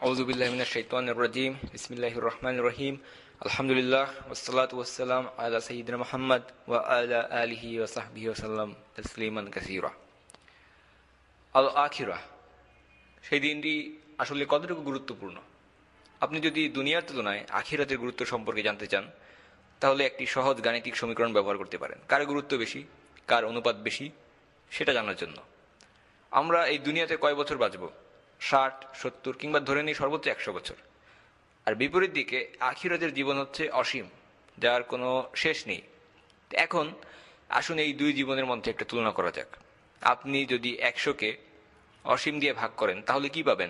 আউযু বিল্লাহি মিনাশ শাইতানির রাজীম। বিসমিল্লাহির রহমানির রহিম। আলহামদুলিল্লাহ ওয়াসসালাতু ওয়াসসালাম আলা সাইয়্যিদিনা মুহাম্মদ ওয়া আলা আলিহি ওয়া সাহবিহি ওয়া সাল্লাম তাসলিমান কাসীরা। আল আখিরাহ, সেই দিনটি আসলে কতটুকু গুরুত্বপূর্ণ। আপনি যদি দুনিয়ার তুলনায় আখিরাতের গুরুত্ব সম্পর্কে জানতে চান, তাহলে একটি সহজ গাণিতিক সমীকরণ ব্যবহার করতে পারেন। কার গুরুত্ব বেশি, কার অনুপাত বেশি, সেটা জানার জন্য। আমরা এই দুনিয়াতে কয় বছর বাঁচব? 60, 70 কিংবা ধরে নিই সর্বোচ্চ 100 বছর। আর বিপরীত দিকে আখিরাতের জীবন হচ্ছে অসীম, যার কোনো শেষ নেই। এখন আসুন এই দুই জীবনের মধ্যে একটা তুলনা করা যাক। আপনি যদি 100কে অসীম দিয়ে ভাগ করেন, তাহলে কি পাবেন?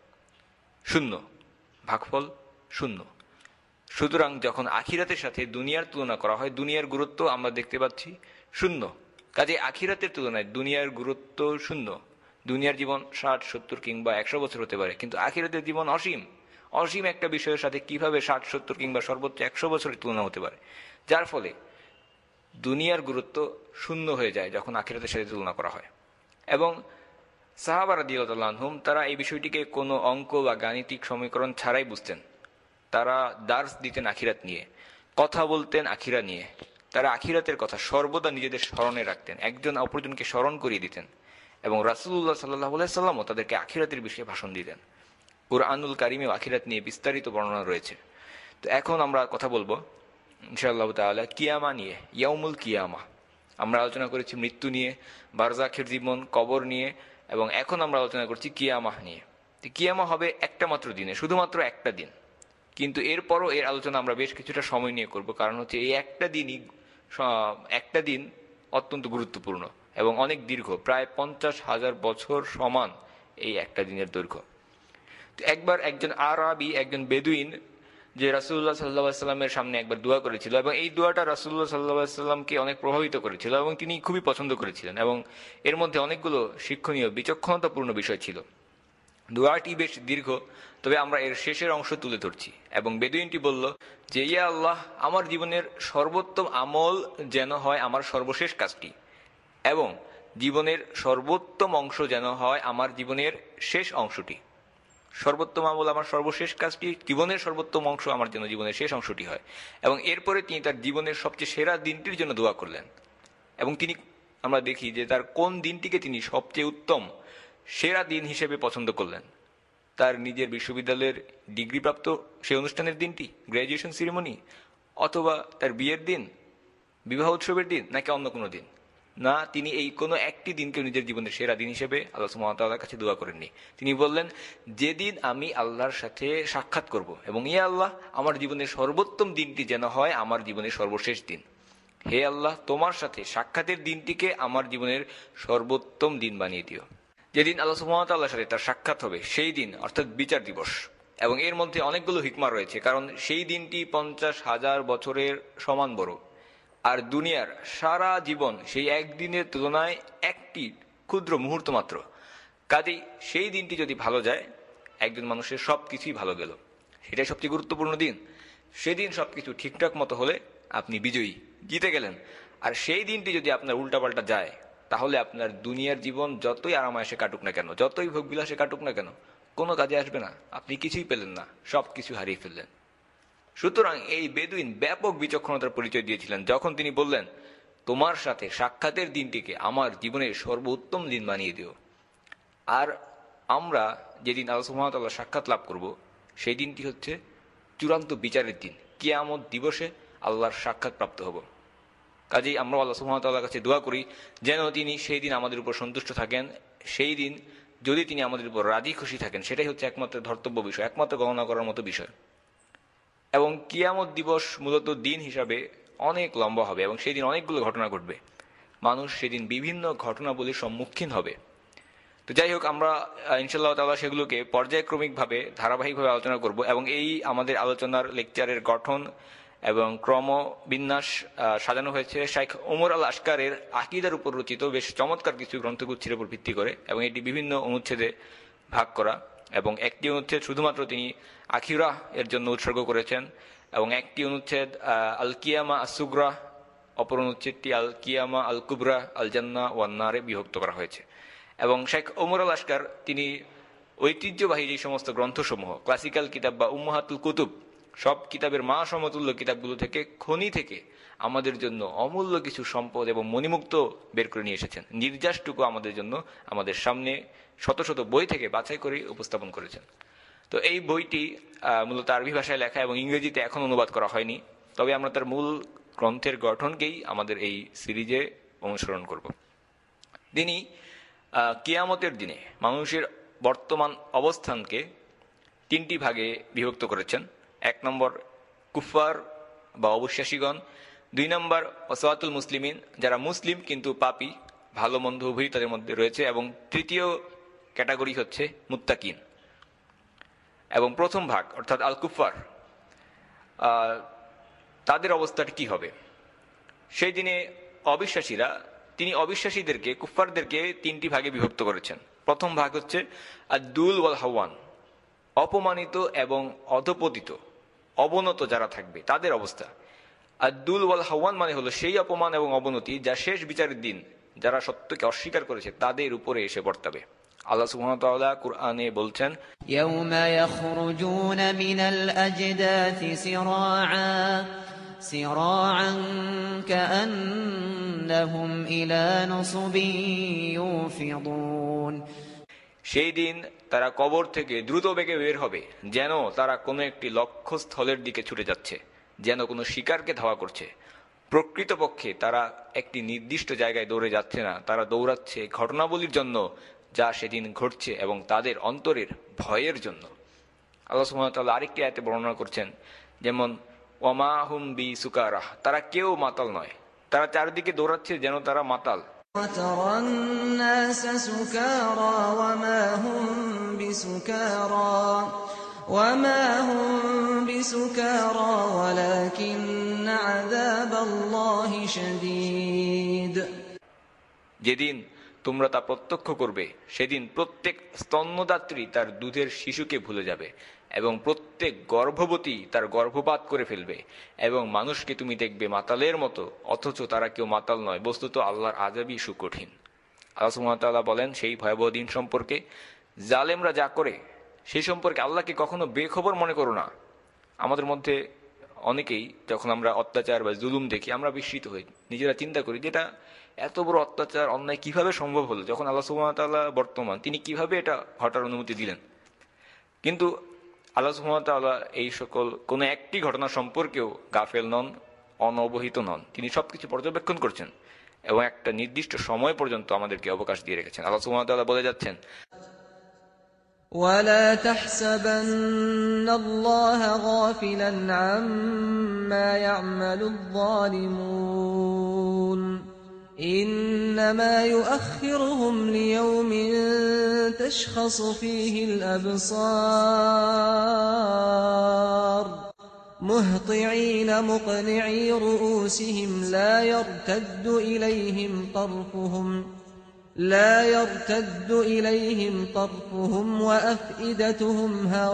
0। ভাগফল 0। সুতরাং যখন আখিরাতের সাথে দুনিয়ার তুলনা করা হয়, দুনিয়ার গুরুত্ব আমরা দেখতে পাচ্ছি 0। কাজে আখিরাতের তুলনায় দুনিয়ার গুরুত্ব 0। দুনিয়ার জীবন 60, 70 কিংবা 100 বছর হতে পারে, কিন্তু আখিরাতের জীবন অসীম। অসীম একটা বিষয়ের সাথে কিভাবে 60, 70 কিংবা সর্বোচ্চ 100 বছরের তুলনা হতে পারে? যার ফলে দুনিয়ার গুরুত্ব 0 হয়ে যায় যখন আখিরাতের সাথে তুলনা করা হয়। এবং সাহাবা রাদিয়াল্লাহু আনহুম তারা এই বিষয়টিকে কোনো অঙ্ক বা গাণিতিক সমীকরণ ছাড়াই বুঝতেন। তারা দার্স দিতেন আখিরাত নিয়ে, কথা বলতেন আখিরা নিয়ে। তারা আখিরাতের কথা সর্বদা নিজেদের স্মরণে রাখতেন, একজন অপরজনকে স্মরণ করিয়ে দিতেন। এবং রাসূলুল্লাহ সাল্লাল্লাহু আলাইহি সাল্লামও তাদেরকে আখিরাতের বিষয়ে ভাষণ দিতেন। কুরআনুল কারীমেও আখিরাত নিয়ে বিস্তারিত বর্ণনা রয়েছে। তো এখন আমরা কথা বলবো ইনশাআল্লাহ তাআলা কিয়ামা নিয়ে, ইয়াউমুল কিয়ামা। আমরা আলোচনা করেছি মৃত্যু নিয়ে, বারজাখের জীবন, কবর নিয়ে, এবং এখন আমরা আলোচনা করছি কিয়ামা নিয়ে। কিয়ামা হবে একটা মাত্র দিনে, শুধুমাত্র একটা দিন। কিন্তু এরপরও এর আলোচনা আমরা বেশ কিছুটা সময় নিয়ে করব, কারণ হচ্ছে এই একটা দিন অত্যন্ত গুরুত্বপূর্ণ এবং অনেক দীর্ঘ, প্রায় 50,000 বছর সমান এই একটা দিনের দৈর্ঘ্য। তো একবার একজন আরবি, একজন বেদুইন, যে রাসূলুল্লাহ সাল্লাল্লাহু আলাইহি সাল্লামের সামনে একবার দোয়া করেছিল, এবং এই দোয়াটা রাসূলুল্লাহ সাল্লাল্লাহু আলাইহি সাল্লামকে অনেক প্রভাবিত করেছিল এবং তিনি খুবই পছন্দ করেছিলেন, এবং এর মধ্যে অনেকগুলো শিক্ষণীয় বিচক্ষণতাপূর্ণ বিষয় ছিল। দোয়াটি বেশ দীর্ঘ, তবে আমরা এর শেষের অংশ তুলে ধরছি। এবং বেদুইনটি বলল যে, ইয়া আল্লাহ, আমার জীবনের সর্বোত্তম আমল যেন হয় আমার সর্বশেষ কাজটি, এবং জীবনের সর্বোত্তম অংশ যেন হয় আমার জীবনের শেষ অংশটি। সর্বোত্তম আমল আমার সর্বশেষ কাজটি, জীবনের সর্বোত্তম অংশ আমার যেন জীবনের শেষ অংশটি হয়। এবং এরপরে তিনি তার জীবনের সবচেয়ে সেরা দিনটির জন্য দোয়া করলেন। এবং তিনি, আমরা দেখি যে তার কোন দিনটিকে তিনি সবচেয়ে উত্তম সেরা দিন হিসেবে পছন্দ করলেন। তার নিজের বিশ্ববিদ্যালয়ের ডিগ্রিপ্রাপ্ত সেই অনুষ্ঠানের দিনটি, গ্র্যাজুয়েশন সেরিমনি, অথবা তার বিয়ের দিন, বিবাহ উৎসবের দিন, নাকি অন্য কোনো দিন? না, তিনি এই কোনো একটি দিনকে নিজের জীবনের সেরা দিন হিসেবে আল্লাহ সুবহানাহু ওয়া তাআলার কাছে দোয়া করেননি। তিনি বললেন, যেদিন আমি আল্লাহর সাথে সাক্ষাৎ করব, এবং ইয়া আল্লাহ, আমার জীবনের সর্বোত্তম দিনটি যেন হয় আমার জীবনের সর্বশেষ দিন। হে আল্লাহ, তোমার সাথে সাক্ষাতের দিনটিকে আমার জীবনের সর্বোত্তম দিন বানিয়ে দিও। যেদিন আল্লাহ সুবহানাহু ওয়া তাআলার সাথে তার সাক্ষাৎ হবে সেই দিন, অর্থাৎ বিচার দিবস। এবং এর মধ্যে অনেকগুলো হিকমা রয়েছে, কারণ সেই দিনটি 50,000 বছরের সমান বড়। আর দুনিয়ার সারা জীবন সেই একদিনের তুলনায় একটি ক্ষুদ্র মুহূর্ত মাত্র। কাজেই সেই দিনটি যদি ভালো যায়, একজন মানুষের সব কিছুই ভালো গেল। সেটাই সবচেয়ে গুরুত্বপূর্ণ দিন। সেদিন সবকিছু ঠিকঠাক মতো হলে আপনি বিজয়ী, জিতে গেলেন। আর সেই দিনটি যদি আপনার উল্টাপাল্টা যায়, তাহলে আপনার দুনিয়ার জীবন যতই আরামায়েশে কাটুক না কেন, যতই ভোগবিলাসে কাটুক না কেন, কোনো কাজে আসবে না। আপনি কিছুই পেলেন না, সব কিছু হারিয়ে ফেললেন। সুতরাং এই বেদুইন ব্যাপক বিচক্ষণতার পরিচয় দিয়েছিলেন যখন তিনি বললেন, তোমার সাথে সাক্ষাতের দিনটিকে আমার জীবনের সর্বোত্তম দিন বানিয়ে দিও। আর আমরা যেদিন আল্লাহ সুবহানাহু ওয়া তাআলার সাক্ষাৎ লাভ করব, সেই দিনটি হচ্ছে চূড়ান্ত বিচারের দিন। কিয়ামত দিবসে আল্লাহর সাক্ষাৎ প্রাপ্ত হব। কাজেই আমরা আল্লাহ সুবহানাহু ওয়া তাআলার কাছে দোয়া করি যেন তিনি সেই দিন আমাদের উপর সন্তুষ্ট থাকেন। সেই দিন যদি তিনি আমাদের উপর রাজি খুশি থাকেন, সেটাই হচ্ছে একমাত্র ধর্তব্য বিষয়, একমাত্র গণনা করার মতো বিষয়। এবং কিয়ামত দিবস মূলত দিন হিসাবে অনেক লম্বা হবে, এবং সেই দিন অনেকগুলো ঘটনা ঘটবে। মানুষ সেদিন বিভিন্ন ঘটনাবলীর সম্মুখীন হবে। তো যাই হোক, আমরা ইনশাআল্লাহ তাআলা সেগুলোকে পর্যায়ক্রমিকভাবে ধারাবাহিকভাবে আলোচনা করব। এবং এই আমাদের আলোচনার লেকচারের গঠন এবং ক্রমবিন্যাস সাজানো হয়েছে শাইখ ওমর আল আশকারের আকীদার উপর রচিত বেশ চমৎকার কিছু গ্রন্থগুচ্ছের উপর ভিত্তি করে, এবং এটি বিভিন্ন অনুচ্ছেদে ভাগ করা। এবং একটি অনুচ্ছেদ শুধুমাত্র তিনি আখিরাহ এর জন্য উৎসর্গ করেছেন, এবং একটি অনুচ্ছেদ আল কিয়ামা আসুগরা, অপর অনুচ্ছেদটি আল কিয়ামা আল কুবরা আল জান্নাহ ওয়ান নারে বিভক্ত করা হয়েছে। এবং শেখ ওমর আল আশকার তিনি ঐতিহ্যবাহী যে সমস্ত গ্রন্থসমূহ, ক্লাসিক্যাল কিতাব বা উম্মাহাতুল কুতুব, সব কিতাবের মা সমতুল্য কিতাবগুলো থেকে, খনি থেকে আমাদের জন্য অমূল্য কিছু সম্পদ এবং মণিমুক্ত বের করে নিয়ে এসেছেন। নির্যাসটুকু আমাদের জন্য আমাদের সামনে শত শত বই থেকে বাছাই করে উপস্থাপন করেছেন। তো এই বইটি মূলত আরবি ভাষায় লেখা এবং ইংরেজিতে এখন অনুবাদ করা হয়নি, তবে আমরা তার মূল গ্রন্থের গঠনকেই আমাদের এই সিরিজে অনুসরণ করব। তিনি কিয়ামতের দিনে মানুষের বর্তমান অবস্থানকে তিনটি ভাগে বিভক্ত করেছেন। 1 নম্বর কুফার বা অবিশ্বাসীগণ, 2 নম্বর ওয়াসাতুল মুসলিমিন, যারা মুসলিম কিন্তু পাপী, ভালো মন্দ উভয়ই তাদের মধ্যে রয়েছে, এবং তৃতীয় ক্যাটাগরি হচ্ছে মুত্তাকিন। এবং প্রথম ভাগ অর্থাৎ আল কুফার, তাদের অবস্থাটি কি হবে? সেই দিনে অবিশ্বাসীরা, তিনি অবিশ্বাসীদেরকে, কুফফারদেরকে তিনটি ভাগে বিভক্ত করেছেন। প্রথম ভাগ হচ্ছে আদ-দুল ওয়াল হাওয়ান, অপমানিত এবং অধপতিত, অবনত যারা থাকবে তাদের অবস্থা। আদ-দুল ওয়াল হাওয়ান মানে হলো সেই অপমান এবং অবনতি যা শেষ বিচারের দিন যারা সত্যকে অস্বীকার করেছে তাদের উপরে এসে বর্তাবে। আল্লাহ সুবহানাহু ওয়া তাআলা কুরআনে বলছেন, ইয়াউমা ইয়াখরুজুনা মিনাল আজদাথি সিরাআন কাআন্নাহুম ইলা নুসবিন ইউফিদুন। সেই দিন তারা কবর থেকে দ্রুত বেগে বের হবে, যেন তারা কোনো একটি লক্ষ্যস্থলের দিকে ছুটে যাচ্ছে, যেন কোনো শিকারকে ধাওয়া করছে। প্রকৃতপক্ষে তারা একটি নির্দিষ্ট জায়গায় দৌড়ে যাচ্ছে না, তারা দৌড়াচ্ছে ঘটনাবলীর জন্য যা সেদিন ঘটছে এবং তাদের অন্তরের ভয়ের জন্য। আল্লাহ সুবহানাহু ওয়া তাআলা আরেকটি আয়াতে বর্ণনা করছেন, যেমন ওয়ামা হুম বি সুকারাহ, তারা কেউ মাতাল নয়, তারা চারিদিকে দৌড়াচ্ছে যেন তারা মাতাল। وترى الناس سكارى وما هم بسكارى ولكن عذاب الله شديد। যেদিন তোমরা তা প্রত্যক্ষ করবে সেদিন প্রত্যেক স্তন্যদাত্রী তার দুধের শিশুকে ভুলে যাবে এবং প্রত্যেক গর্ভবতী তার গর্ভপাত করে ফেলবে, এবং মানুষকে তুমি দেখবে মাতালের মতো, অথচ তারা কেউ মাতাল নয়, বস্তুত আল্লাহর আযাবই সুকঠিন। আল্লাহ সুবহানাহু ওয়া তাআলা বলেন সেই ভয়াবহ দিন সম্পর্কে, জালেমরা যা করে সেই সম্পর্কে আল্লাহকে কখনো বেখবর মনে করো না। আমাদের মধ্যে অনেকেই যখন আমরা অত্যাচার বা জুলুম দেখি আমরা বিস্মিত হই, নিজেরা চিন্তা করি যেটা এত বড় অত্যাচার অন্যায় কিভাবে সম্ভব হলো, যখন আল্লাহ সুবহানাহু ওয়া তাআলা বর্তমান, তিনি কিভাবে এটা ঘটার অনুমতি দিলেন। কিন্তু আল্লাহ সুবহানাহু ওয়া তাআলা এই সকল কোনো একটি ঘটনা সম্পর্কেও গাফেল নন, অনবহিত নন। তিনি সবকিছু পর্যবেক্ষণ করছেন এবং একটা নির্দিষ্ট সময় পর্যন্ত আমাদেরকে অবকাশ দিয়ে রেখেছেন। আল্লাহ সুবহানাহু ওয়া তাআলা বলে যাচ্ছেন, ولا تحسبن الله غافلا عما يعمل الظالمون إنما يؤخرهم ليوم تشخص فيه الأبصار مهطعين مقنعي رؤوسهم لا يرتد إليهم طرفهم وأفئدتهم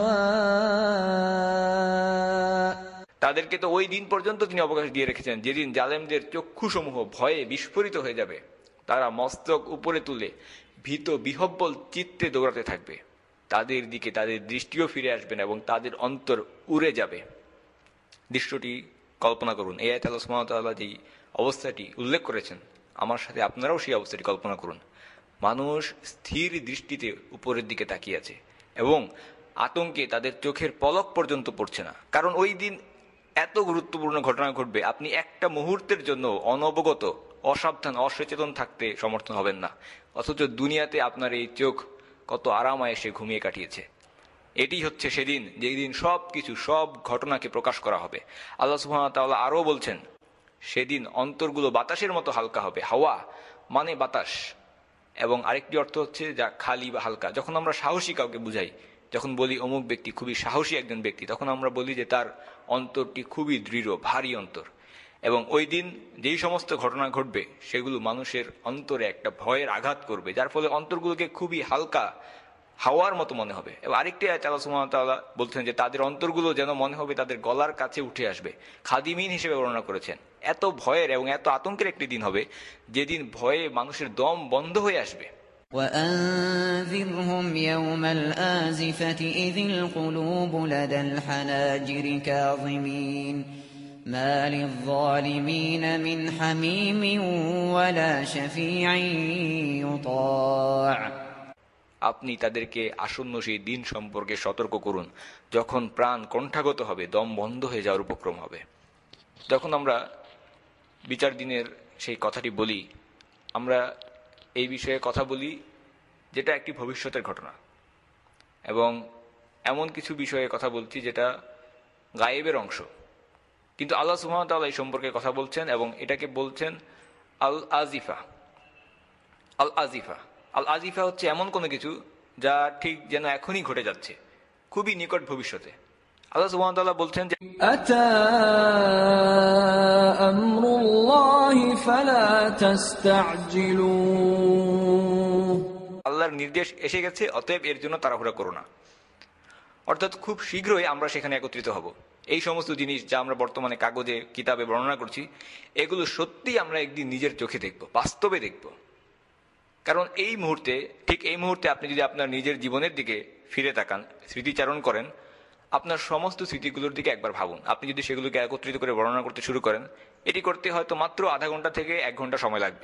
هواء। তাদেরকে তো ওই দিন পর্যন্ত তিনি অবকাশ দিয়ে রেখেছেন যেদিন জালেমদের চক্ষুসমূহ ভয়ে বিস্ফোরিত হয়ে যাবে, তারা মস্তক উপরে তুলে ভীত বিহব্বল চিত্তে দৌড়াতে থাকবে, তাদের দিকে তাদের দৃষ্টিও ফিরে আসবে না এবং তাদের অন্তর উড়ে যাবে। দৃশ্যটি কল্পনা করুন। এই আয়াতে আল্লাহ সুবহানাহু ওয়া তাআলা যে অবস্থাটি উল্লেখ করেছেন, আমার সাথে আপনারাও সেই অবস্থাটি কল্পনা করুন। মানুষ স্থির দৃষ্টিতে উপরের দিকে তাকিয়ে আছে এবং আতঙ্কে তাদের চোখের পলক পর্যন্ত পড়ছে না, কারণ ওই দিন এত গুরুত্বপূর্ণ ঘটনা ঘটবে, আপনি একটা মুহূর্তের জন্য অনবগত, অসাবধান, অসচেতন থাকতে সমর্থন হবেন না, অথচ দুনিয়াতে আপনার এই চোখ কত আরামায়েশে ঘুমিয়ে কাটিয়েছে। এটি হচ্ছে সেদিন যেই দিন সবকিছু, সব ঘটনাকে প্রকাশ করা হবে। আল্লাহ সুবহানাহু ওয়া তাআলা আরও বলছেন, সেদিন অন্তরগুলো বাতাসের মতো হালকা হবে। হাওয়া মানে বাতাস, এবং আরেকটি অর্থ হচ্ছে যা খালি বা হালকা। যখন আমরা সাহসী কাউকে বুঝাই, যখন বলি অমুক ব্যক্তি খুবই সাহসী একজন ব্যক্তি, তখন আমরা বলি যে তার অন্তরটি খুবই দৃঢ়, ভারী অন্তর। এবং ওই দিন যেই সমস্ত ঘটনা ঘটবে সেগুলো মানুষের অন্তরে একটা ভয়ের আঘাত করবে, যার ফলে অন্তরগুলোকে খুবই হালকা, হাওয়ার মতো মনে হবে। এবং আরেকটি আয়াতে আল্লাহ সুবহানাহু ওয়া তাআলা বলছেন যে তাদের অন্তরগুলো যেন মনে হবে তাদের গলার কাছে উঠে আসবে। খাদিমিন হিসেবে বর্ণনা করেছেন। এত ভয়ের এবং এত আতঙ্কের একটি দিন হবে যেদিন ভয়ে মানুষের দম বন্ধ হয়ে আসবে। وأنذرهم يوم الآزفة إذ القلوب لدى الحناجر كاظمين ما للظالمين من حميم ولا شفيع يطاع আপনি তাদেরকে আসন্ন সেই দিন সম্পর্কে সতর্ক করুন যখন প্রাণ কণ্ঠাগত হবে, দম বন্ধ হয়ে যাওয়ার উপক্রম হবে। যখন আমরা বিচার দিনের সেই কথাটি বলি, আমরা এই বিষয়ে কথা বলি যেটা একটি ভবিষ্যতের ঘটনা, এবং এমন কিছু বিষয়ে কথা বলছি যেটা গায়েবের অংশ, কিন্তু আল্লাহ সুবহানাহু ওয়া তাআলা এই সম্পর্কে কথা বলছেন এবং এটাকে বলছেন আল আজিফা। আল আজিফা আল আজিফা হচ্ছে এমন কোনো কিছু যা ঠিক যেন এখনই ঘটে যাচ্ছে, খুবই নিকট ভবিষ্যতে। আল্লাহ সুবহানাহু ওয়া তাআলা বলছেন যে আতা আমরুল্লাহি ফালা তাস্তা'জিলুহ, আল্লাহর নির্দেশ এসে গেছে, অতএব এর জন্য তাড়াহুড়া করো না। অর্থাৎ খুব শীঘ্রই আমরা সেখানে একত্রিত হব। এই সমস্ত জিনিস যা আমরা বর্তমানে কাগজে কিতাবে বর্ণনা করছি, এগুলো সত্যি আমরা একদিন নিজের চোখে দেখব, বাস্তবে দেখব। কারণ এই মুহূর্তে, ঠিক এই মুহূর্তে আপনি যদি আপনার নিজের জীবনের দিকে ফিরে তাকান, স্মৃতিচারণ করেন, আপনার সমস্ত স্মৃতিগুলোর দিকে একবার ভাবুন। আপনি যদি সেগুলোকে একত্রিত করে বর্ণনা করতে শুরু করেন, এটি করতে হয়তো মাত্র আধা ঘন্টা থেকে 1 ঘন্টা সময় লাগবে।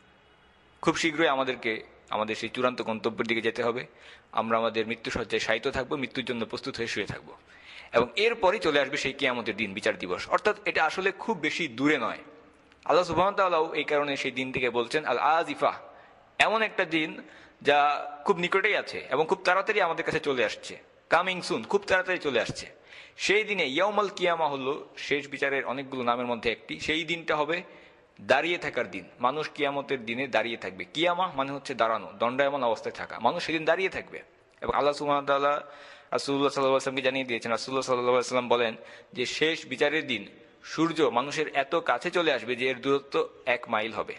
খুব শীঘ্রই আমাদেরকে আমাদের সেই চূড়ান্ত গন্তব্যের দিকে যেতে হবে। আমরা আমাদের মৃত্যুসজ্জায় শায়িত থাকবো, মৃত্যুর জন্য প্রস্তুত হয়ে শুয়ে থাকবো, এবং এরপরই চলে আসবে সেই কিয়ামতের দিন, বিচার দিবস। অর্থাৎ এটা আসলে খুব বেশি দূরে নয়। আল্লাহ সুবহানাহু ওয়া তাআলা এই কারণে সেই দিনটিকে বলছেন আল আজিফা, এমন একটা দিন যা খুব নিকটেই আছে এবং খুব তাড়াতাড়ি আমাদের কাছে চলে আসছে, কামিং সুন, খুব তাড়াতাড়ি চলে আসছে। সেই দিনে ইয়াউমুল কিয়ামা হলো শেষ বিচারের অনেকগুলো নামের মধ্যে একটি। সেই দিনটা হবে দাঁড়িয়ে থাকার দিন। মানুষ কিয়ামতের দিনে দাঁড়িয়ে থাকবে। কিয়ামা মানে হচ্ছে দাঁড়ানো, দণ্ডায়মান অবস্থায় থাকা। মানুষ সেদিন দাঁড়িয়ে থাকবে। এবং আল্লাহ সুবহানাহু ওয়া তাআলা রাসূলুল্লাহ সাল্লাল্লাহু আলাইহি ওয়াসাল্লামকে জানিয়ে দিয়েছেন। রাসূলুল্লাহ সাল্লাল্লাহু আলাইহি ওয়াসাল্লাম বলেন যে শেষ বিচারের দিন সূর্য মানুষের এত কাছে চলে আসবে যে এর দূরত্ব 1 মাইল হবে।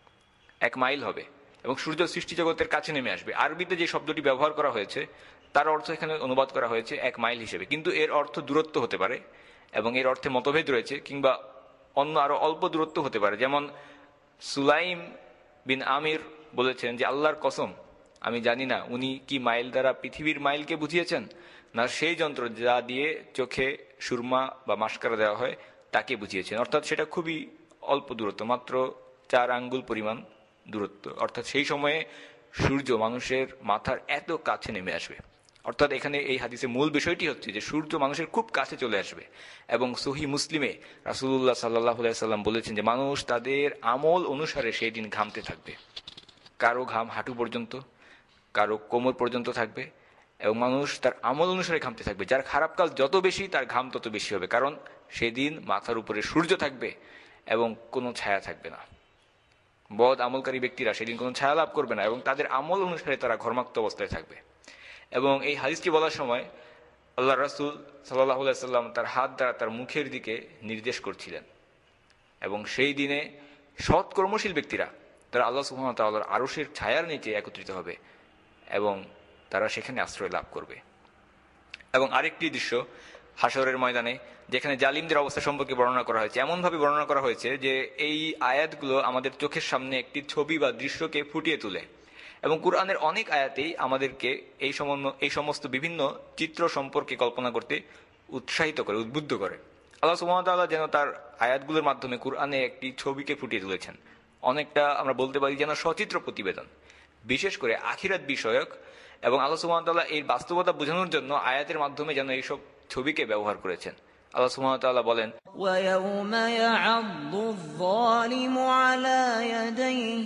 1 মাইল হবে, এবং সূর্য সৃষ্টি জগতের কাছে নেমে আসবে। আরবিতে যে শব্দটি ব্যবহার করা হয়েছে তার অর্থ এখানে অনুবাদ করা হয়েছে 1 মাইল হিসেবে, কিন্তু এর অর্থ দূরত্ব হতে পারে এবং এর অর্থে মতভেদ রয়েছে, কিংবা অন্য আরো অল্প দূরত্ব হতে পারে। যেমন সুলাইম বিন আমির বলেছেন যে আল্লাহর কসম, আমি জানি না উনি কি মাইল দ্বারা পৃথিবীর মাইলকে বুঝিয়েছেন, না সেই যন্ত্র যা দিয়ে চোখে সুরমা বা মাস্কারা দেওয়া হয় তাকে বুঝিয়েছেন। অর্থাৎ সেটা খুবই অল্প দূরত্ব, মাত্র 4 আঙ্গুল পরিমাণ দূরত্ব। অর্থাৎ সেই সময়ে সূর্য মানুষের মাথার এত কাছে নেমে আসবে। অর্থাৎ এখানে এই হাদিসের মূল বিষয়টি হচ্ছে যে সূর্য মানুষের খুব কাছে চলে আসবে। এবং সহিহ মুসলিমে রাসূলুল্লাহ সাল্লাল্লাহু আলাইহি সাল্লাম বলেছেন যে মানুষ তাদের আমল অনুসারে সেই দিন ঘামতে থাকবে। কারো ঘাম হাঁটু পর্যন্ত, কারো কোমর পর্যন্ত থাকবে, এবং মানুষ তার আমল অনুসারে ঘামতে থাকবে। যার খারাপ কাজ যত বেশি, তার ঘাম তত বেশি হবে, কারণ সেদিন মাথার উপরে সূর্য থাকবে এবং কোনো ছায়া থাকবে না। বদ আমলকারী ব্যক্তিরা সেদিন কোনো ছায়া লাভ করবে না, এবং তাদের আমল অনুসারে তারা ঘর্মাক্ত অবস্থায় থাকবে। এবং এই হাদিসটি বলার সময় আল্লাহ রাসূল সাল্লাল্লাহু আলাইহি সাল্লাম তার হাত দ্বারা তার মুখের দিকে নির্দেশ করছিলেন। এবং সেই দিনে সৎ কর্মশীল ব্যক্তিরা তারা আল্লাহ সুবহানাহু ওয়া তাআলার আরশের ছায়ার নিচে একত্রিত হবে এবং তারা সেখানে আশ্রয় লাভ করবে। এবং আরেকটি দৃশ্য হাশরের ময়দানে, যেখানে জালিমদের অবস্থা সম্পর্কে বর্ণনা করা হয়েছে। এমনভাবে বর্ণনা করা হয়েছে যে এই আয়াতগুলো আমাদের চোখের সামনে একটি ছবি বা দৃশ্যকে ফুটিয়ে তোলে, এবং কুরআনের অনেক আয়াতেই আমাদেরকে এই সমস্ত বিভিন্ন চিত্র সম্পর্কে কল্পনা করতে উৎসাহিত করে, উদ্বুদ্ধ করে। আল্লাহ সুবহানাহু ওয়া তাআলা যেন তার আয়াতগুলোর মাধ্যমে কুরআনে একটি ছবিকে ফুটিয়ে তুলেছেন। অনেকটা আমরা বলতে পারি যেন সচিত্র প্রতিবেদন, বিশেষ করে আখিরাত বিষয়ক। এবং আল্লাহ সুবহানাহু ওয়া তাআলা এই বাস্তবতা বোঝানোর জন্য আয়াতের মাধ্যমে যেন এইসব ছবিকে ব্যবহার করেছেন। আল্লাহ সুবহানাহু ওয়া তাআলা বলেন, وَيَوْمَ يَعَضُّ الظَّالِمُ عَلَى يَدَيْهِ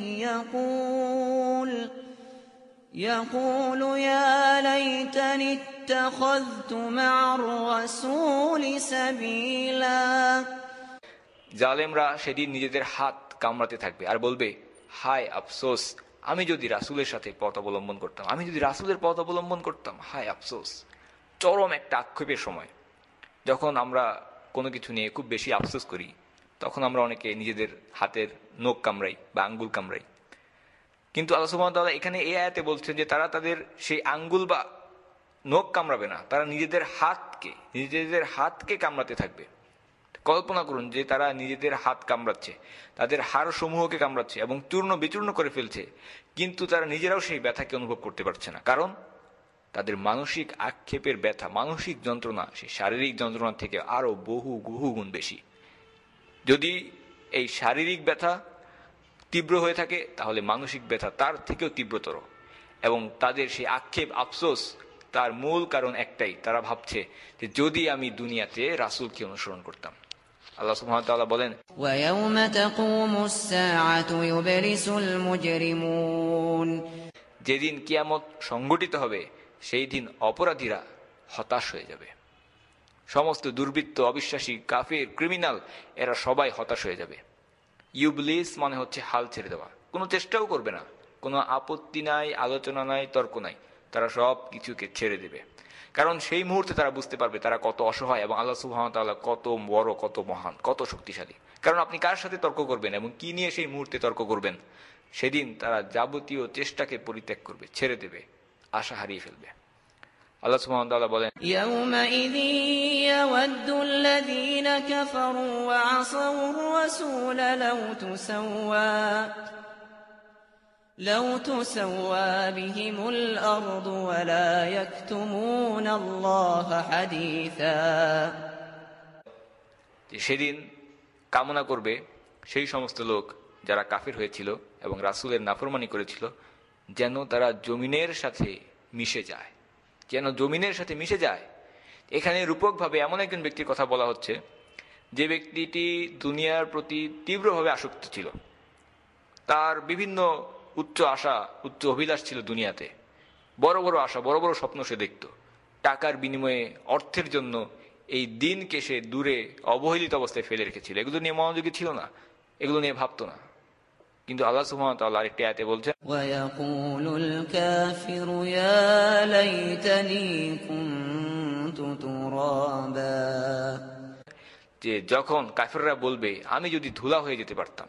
يقول يا ليتني اتخذت مع الرسول سبيلا। জালেমরা সেদিন নিজেদের হাত কামড়াতে থাকবে আর বলবে, হায় আফসোস, আমি যদি রাসূলের সাথে পথ অবলম্বন করতাম, আমি যদি রাসূলের পথ অবলম্বন করতাম, হায় আফসোস। চরম একটা আক্ষেপের সময়। যখন আমরা কোনো কিছু নিয়ে খুব বেশি আফসোস করি, তখন আমরা অনেকে নিজেদের হাতের নখ কামড়াই বা আঙ্গুল কামড়াই। কিন্তু আল্লাহ সুবহানাহু ওয়া তাআলা এখানে এই আয়াতে বলছেন যে তারা তাদের সেই আঙ্গুল বা নখ কামড়াবে না, তারা নিজেদের হাতকে কামড়াতে থাকবে। কল্পনা করুন যে তারা নিজেদের হাত কামড়াচ্ছে, তাদের হাড় সমূহকে কামড়াচ্ছে এবং চূর্ণ বিচূর্ণ করে ফেলছে, কিন্তু তারা নিজেরাও সেই ব্যথাকে অনুভব করতে পারছে না। কারণ তাদের মানসিক আক্ষেপের ব্যথা, মানসিক যন্ত্রণা সেই শারীরিক যন্ত্রণা থেকে আরো বহু গুণ বেশি। যদি এই শারীরিক ব্যথা তীব্র হয়ে থাকে, তাহলে মানসিক ব্যথা তার থেকেও তীব্রতর। এবং তাদের সেই আক্ষেপ, আফসোস, তার মূল কারণ একটাই, তারা ভাবছে যে যদি আমি দুনিয়াতে রাসূলকে অনুসরণ করতাম। আল্লাহ সুবহানাহু ওয়া তাআলা বলেন, وَيَوْمَ تَقُومُ السَّاعَةُ يُبْلِسُ الْمُجْرِمُونَ যেদিন কিয়ামত সংঘটিত হবে সেই দিন অপরাধীরা হতাশ হয়ে যাবে। সমস্ত দুর্বৃত্ত, অবিশ্বাসী, কাফির, ক্রিমিনাল, এরা সবাই হতাশ হয়ে যাবে। ইউবলিস মানে হচ্ছে হাল ছেড়ে দেওয়া, কোনো চেষ্টাও করবে না, কোনো আপত্তি নাই, আলোচনা নাই, তর্ক নাই, তারা সব কিছুকে ছেড়ে দেবে। কারণ সেই মুহূর্তে তারা বুঝতে পারবে তারা কত অসহায় এবং আল্লাহ সুবহানাহু ওয়া তাআলা কত বড়, কত মহান, কত শক্তিশালী। কারণ আপনি কার সাথে তর্ক করবেন এবং কি নিয়ে সেই মুহূর্তে তর্ক করবেন? সেদিন তারা যাবতীয় চেষ্টাকে পরিত্যাগ করবে, ছেড়ে দেবে, আশা হারিয়ে ফেলবে। আল্লাহ সুবহানাহু ওয়া তাআলা বলেন, يَوْمَئِذٍ يَوَدُّ الَّذِينَ كَفَرُوا وَعَصَوُا الرَّسُولَ لَوْ تُسَوَّى بِهِمُ الْأَرْضُ وَلَا يَكْتُمُونَ اللَّهَ حَدِيثًا। সেদিন কামনা করবে সেই সমস্ত লোক যারা কাফির হয়েছিল এবং রাসূলের নাফরমানি করেছিল, যেন তারা জমিনের সাথে মিশে যায়, যেন জমিনের সাথে মিশে যায়। এখানে রূপকভাবে এমন একজন ব্যক্তির কথা বলা হচ্ছে যে ব্যক্তিটি দুনিয়ার প্রতি তীব্রভাবে আসক্ত ছিল। তার বিভিন্ন উচ্চ আশা, উচ্চ অভিলাষ ছিল দুনিয়াতে, বড় বড় আশা, বড় বড় স্বপ্ন সে দেখত। টাকার বিনিময়ে, অর্থের জন্য এই দিনকে সে দূরে অবহেলিত অবস্থায় ফেলে রেখেছিল। এগুলো নিয়ে মনোযোগী ছিল না, এগুলো নিয়ে ভাবতো না। কিন্তু আল্লাহ সুবহানাহু ওয়া তাআলা আরেকটি আয়াতে বলছেন, وَيَقُولُ الْكَافِرُ يَا لَيْتَنِي كُنتُ تُرَابًا। যে যখন কাফিররা বলবে আমি যদি ধুলা হয়ে যেতে পারতাম।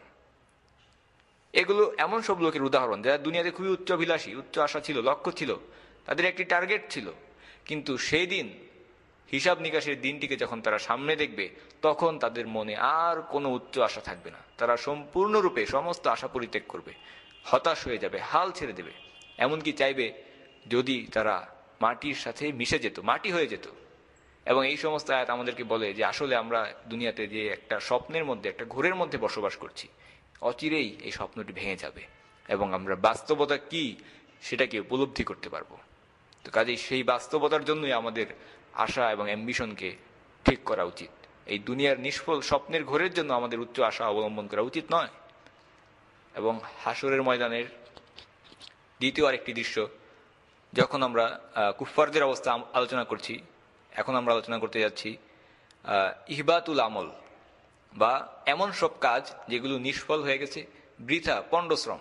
এগুলো এমন সব লোকের উদাহরণ যারা দুনিয়াতে খুবই উচ্চ অভিলাষী, উচ্চ আশা ছিল, লক্ষ্য ছিল, তাদের একটি টার্গেট ছিল। কিন্তু সেই দিন, হিসাব নিকাশের দিনটিকে যখন তারা সামনে দেখবে, তখন তাদের মনে আর কোনো উচ্চ আশা থাকবে না। তারা সম্পূর্ণরূপে সমস্ত আশা পরিত্যাগ করবে, হতাশ হয়ে যাবে, হাল ছেড়ে দেবে। এমনকি চাইবে যদি তারা মাটির সাথে মিশে যেত, মাটি হয়ে যেত। এবং এই সমস্ত আয়াত আমাদেরকে বলে যে আসলে আমরা দুনিয়াতে যে একটা স্বপ্নের মধ্যে, একটা ঘোরের মধ্যে বসবাস করছি, অচিরেই এই স্বপ্নটি ভেঙে যাবে এবং আমরা বাস্তবতা কি সেটাকে উপলব্ধি করতে পারবো। তো কাজেই সেই বাস্তবতার জন্যই আমাদের আশা এবং অ্যাম্বিশনকে ঠিক করা উচিত। এই দুনিয়ার নিষ্ফল স্বপ্নের ঘোরের জন্য আমাদের উচ্চ আশা অবলম্বন করা উচিত নয়। এবং হাসরের ময়দানের দ্বিতীয় আরেকটি দৃশ্য, যখন আমরা কুফফারদের অবস্থা আলোচনা করছি, এখন আমরা আলোচনা করতে যাচ্ছি ইহবাতুল আমল, বা এমন সব কাজ যেগুলো নিষ্ফল হয়ে গেছে, বৃথা, পণ্ডশ্রম।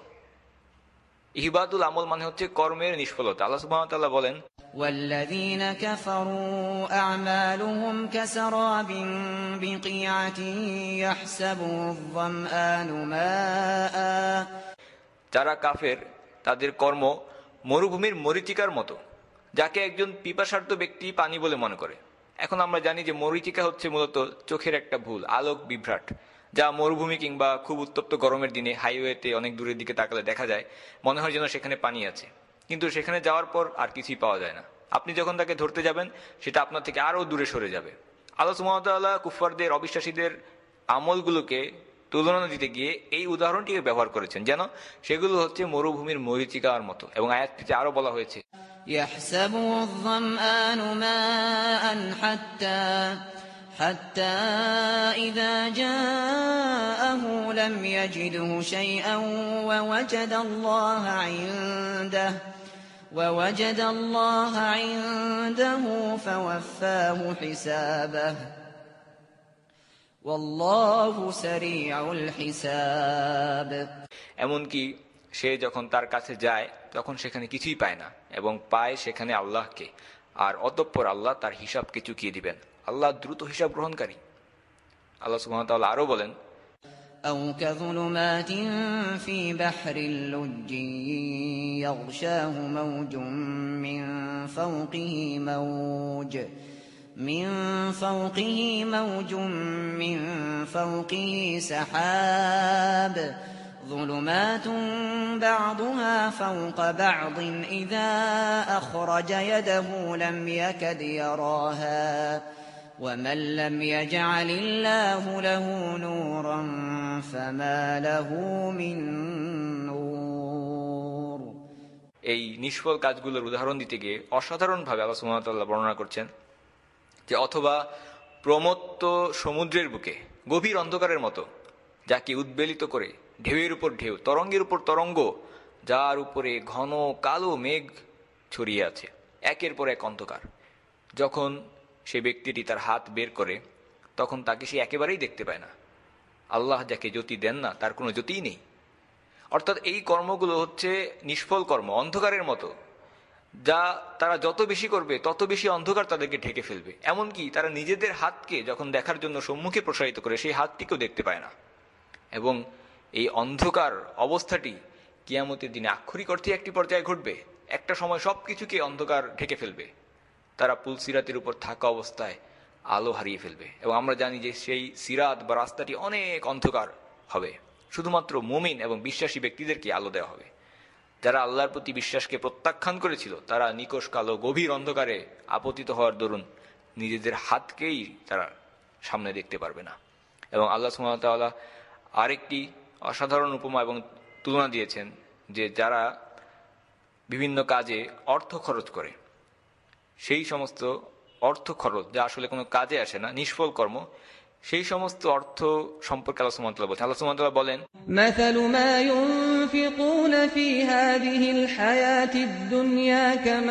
ইহবাতুল আমল মানে হচ্ছে কর্মের নিষ্ফলতা। আল্লাহ সুবহানাহু ওয়া তাআলা বলেন, وَالَّذِينَ كَفَرُوا أَعْمَالُهُمْ كَسَرَابٍ بِقِيعَةٍ يَحْسَبُهُ الظَّمْآنُ مَاءً। যারা কাফের তাদের কর্ম মরুভূমির মরীচিকার মতো, যাকে একজন পিপাসার্ত ব্যক্তি পানি বলে মনে করে। এখন আমরা জানি যে মরীচিকা হচ্ছে মূলত চোখের একটা ভুল, আলোক বিভ্রাট, যা মরুভূমি কিংবা খুব উত্তপ্ত গরমের দিনে হাইওয়েতে অনেক দূরের দিকে তাকালে দেখা যায়, মনে হয় যেন সেখানে পানি আছে, কিন্তু সেখানে যাওয়ার পর আর কিছুই পাওয়া যায় না। আপনি যখন তাকে ধরতে যাবেন, সেটা আপনার থেকে আরো দূরে সরে যাবে। আল্লাহ সুবহানাহু ওয়া তাআলা কুফফারদের, অবিশ্বাসীদের আমলগুলোকে তুলনা দিতে গিয়ে এই উদাহরণটিকে ব্যবহার করেছেন, যেন সেগুলো হচ্ছে মরুভূমির মরীচিকার মতো। এবং আয়াতটিতে আরো বলা হয়েছে, يَحْسَبُهُ الظَّمْآنُ مَاءً حَتَّى إِذَا جَاءَهُ لَمْ يَجِدْهُ شَيْئًا وَوَجَدَ اللَّهَ عِندَهُ فَوَفَّاهُ حِسَابَهُ وَاللَّهُ سَرِيعُ الْحِسَابِ। এমনকি সে যখন তার কাছে যায় তখন সেখানে কিছুই পায় না, এবং পায় সেখানে আল্লাহকে, আর অতঃপর আল্লাহ তার হিসাবকে চুকিয়ে দিবেন। আল্লাহ দ্রুত হিসাব গ্রহণকারী। আল্লাহ সুবহানাহু ওয়া তাআলা আরো বলেন, أَوْ كَظُلُمَاتٍ فِي بَحْرٍ لُجِّيٍّ يَغْشَاهُ مَوْجٌ مِّن فَوْقِهِ مَوْجٌ من فوقه موج من فوقه سحاب ظلمات بعضها فوق بعض إذا أخرج يده لم يكد يراها ومن لم يجعل الله له نورا فما له من نور। এই নিষ্ফল কাজগুলোর উদাহরণ দিতে গিয়ে অসাধারণভাবে আল্লাহ সুবহানাহু ওয়া তাআলা বর্ণনা করছেন যে অথবা প্রমত্ত সমুদ্রের বুকে গভীর অন্ধকারের মতো, যাকে উদ্বেলিত করে ঢেউয়ের উপর ঢেউ, তরঙ্গের উপর তরঙ্গ, যার উপরে ঘন কালো মেঘ ছড়িয়ে আছে, একের পর এক অন্ধকার। যখন সে ব্যক্তিটি তার হাত বের করে তখন তাকে সে একেবারেই দেখতে পায় না। আল্লাহ যাকে জ্যোতি দেন না তার কোনো জ্যোতিই নেই। অর্থাৎ এই কর্মগুলো হচ্ছে নিষ্ফল কর্ম, অন্ধকারের মতো, যা তারা যত বেশি করবে তত বেশি অন্ধকার তাদেরকে ঢেকে ফেলবে। এমনকি তারা নিজেদের হাতকে যখন দেখার জন্য সম্মুখে প্রসারিত করে সেই হাতটিকেও দেখতে পায় না। এবং এই অন্ধকার অবস্থাটি কিয়ামতের দিনে আক্ষরিক অর্থে একটি পর্যায়ে ঘটবে। একটা সময় সবকিছুকে অন্ধকার ঢেকে ফেলবে। তারা পুল সিরাতের উপর থাকা অবস্থায় আলো হারিয়ে ফেলবে। এবং আমরা জানি যে সেই সিরাত বা রাস্তাটি অনেক অন্ধকার হবে। শুধুমাত্র মুমিন এবং বিশ্বাসী ব্যক্তিদেরকে আলো দেওয়া হবে। যারা আল্লাহর প্রতি বিশ্বাসকে প্রত্যাখ্যান করেছিল তারা নিকষ কালো গভীর অন্ধকারে আপতিত হওয়ার দরুন নিজেদের হাতকেই তারা সামনে দেখতে পারবে না। এবং আল্লাহ সুবহানাহু ওয়া তাআলা আরেকটি অসাধারণ উপমা এবং তুলনা দিয়েছেন যে যারা বিভিন্ন কাজে অর্থ খরচ করে, সেই সমস্ত অর্থ খরচ যা আসলে কোনো কাজে আসে না, নিষ্ফল কর্ম, সেই সমস্ত অর্থ সম্পর্কে আল্লাহ সুবহানাহু ওয়া তাআলা বলেন। আল্লাহ সুবহানাহু ওয়া তাআলা বলেন, مثل ما ينفقون في هذه الحياة الدنيا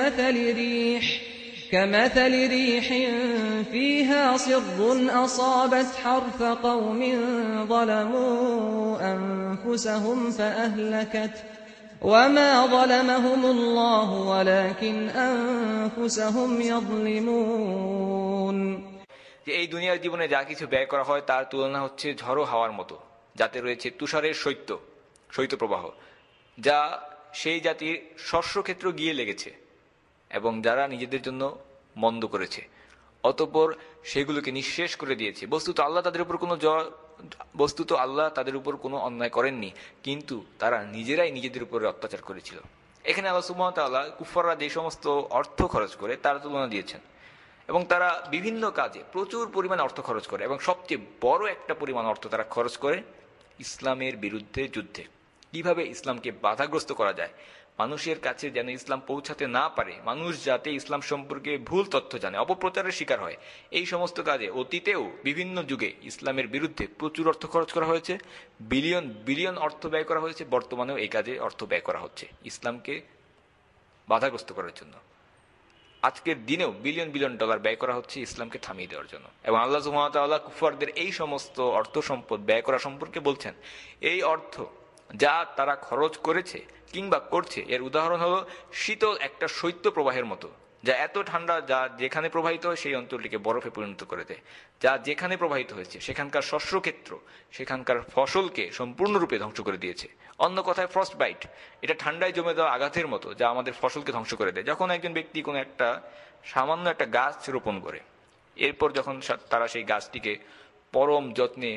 كمثل ريح فيها صر أصابت حرث قوم ظلموا أنفسهم فأهلكت وما ظلمهم الله ولكن أنفسهم يظلمون। যে এই দুনিয়ার জীবনে যা কিছু ব্যয় করা হয় তার তুলনা হচ্ছে ঝড়ো হাওয়ার মতো, যাতে রয়েছে তুষারের শৈত্যপ্রবাহ, যা সেই জাতির শস্যক্ষেত্র গিয়ে লেগেছে এবং যারা নিজেদের জন্য মন্দ করেছে, অতঃপর সেগুলোকে নিঃশেষ করে দিয়েছে। বস্তুত আল্লাহ তাদের উপর কোনো অন্যায় করেননি, কিন্তু তারা নিজেরাই নিজেদের উপরে অত্যাচার করেছিল। এখানে আল্লাহ সুবহানাহু ওয়া তাআলা কুফাররা যে সমস্ত অর্থ খরচ করে তার তুলনা দিয়েছেন। এবং তারা বিভিন্ন কাজে প্রচুর পরিমাণে অর্থ খরচ করে এবং সবচেয়ে বড় একটা পরিমাণ অর্থ তারা খরচ করে ইসলামের বিরুদ্ধে যুদ্ধে। কিভাবে ইসলামকে বাধাগ্রস্ত করা যায়, মানুষের কাছে যেন ইসলাম পৌঁছাতে না পারে, মানুষ যাতে ইসলাম সম্পর্কে ভুল তথ্য জানে, অপপ্রচারের শিকার হয়, এই সমস্ত কাজে অতীতেও বিভিন্ন যুগে ইসলামের বিরুদ্ধে প্রচুর অর্থ খরচ করা হয়েছে, বিলিয়ন বিলিয়ন অর্থ ব্যয় করা হয়েছে। বর্তমানেও এই কাজে অর্থ ব্যয় করা হচ্ছে ইসলামকে বাধাগ্রস্ত করার জন্য। আজকের দিনেও বিলিয়ন বিলিয়ন ডলার ব্যয় করা হচ্ছে ইসলামকে থামিয়ে দেওয়ার জন্য। এবং আল্লাহ সুবহানাহু ওয়া তাআলা কুফারদের এই সমস্ত অর্থ সম্পদ ব্যয় করা সম্পর্কে বলছেন, এই অর্থ যা তারা খরচ করেছে কিংবা করছে এর উদাহরণ হলো শীতল একটা শৈত্য প্রবাহের মতো, যা এত ঠান্ডা যা যেখানে প্রবাহিত হয় সেই অঞ্চলটিকে বরফে পরিণত করে দেয়। যা যেখানে প্রবাহিত হয়েছে সেখানকার শস্যক্ষেত্র, সেখানকার ফসলকে সম্পূর্ণরূপে ধ্বংস করে দিয়েছে। অন্য কথায় ফ্রস্ট বাইট, এটা ঠান্ডায় জমে দেওয়া আঘাতের মতো, যা আমাদের ফসলকে ধ্বংস করে দেয়। যখন একজন ব্যক্তি কোনো একটা সামান্য একটা গাছ রোপণ করে, এরপর যখন তারা সেই গাছটিকে পরম যত্নে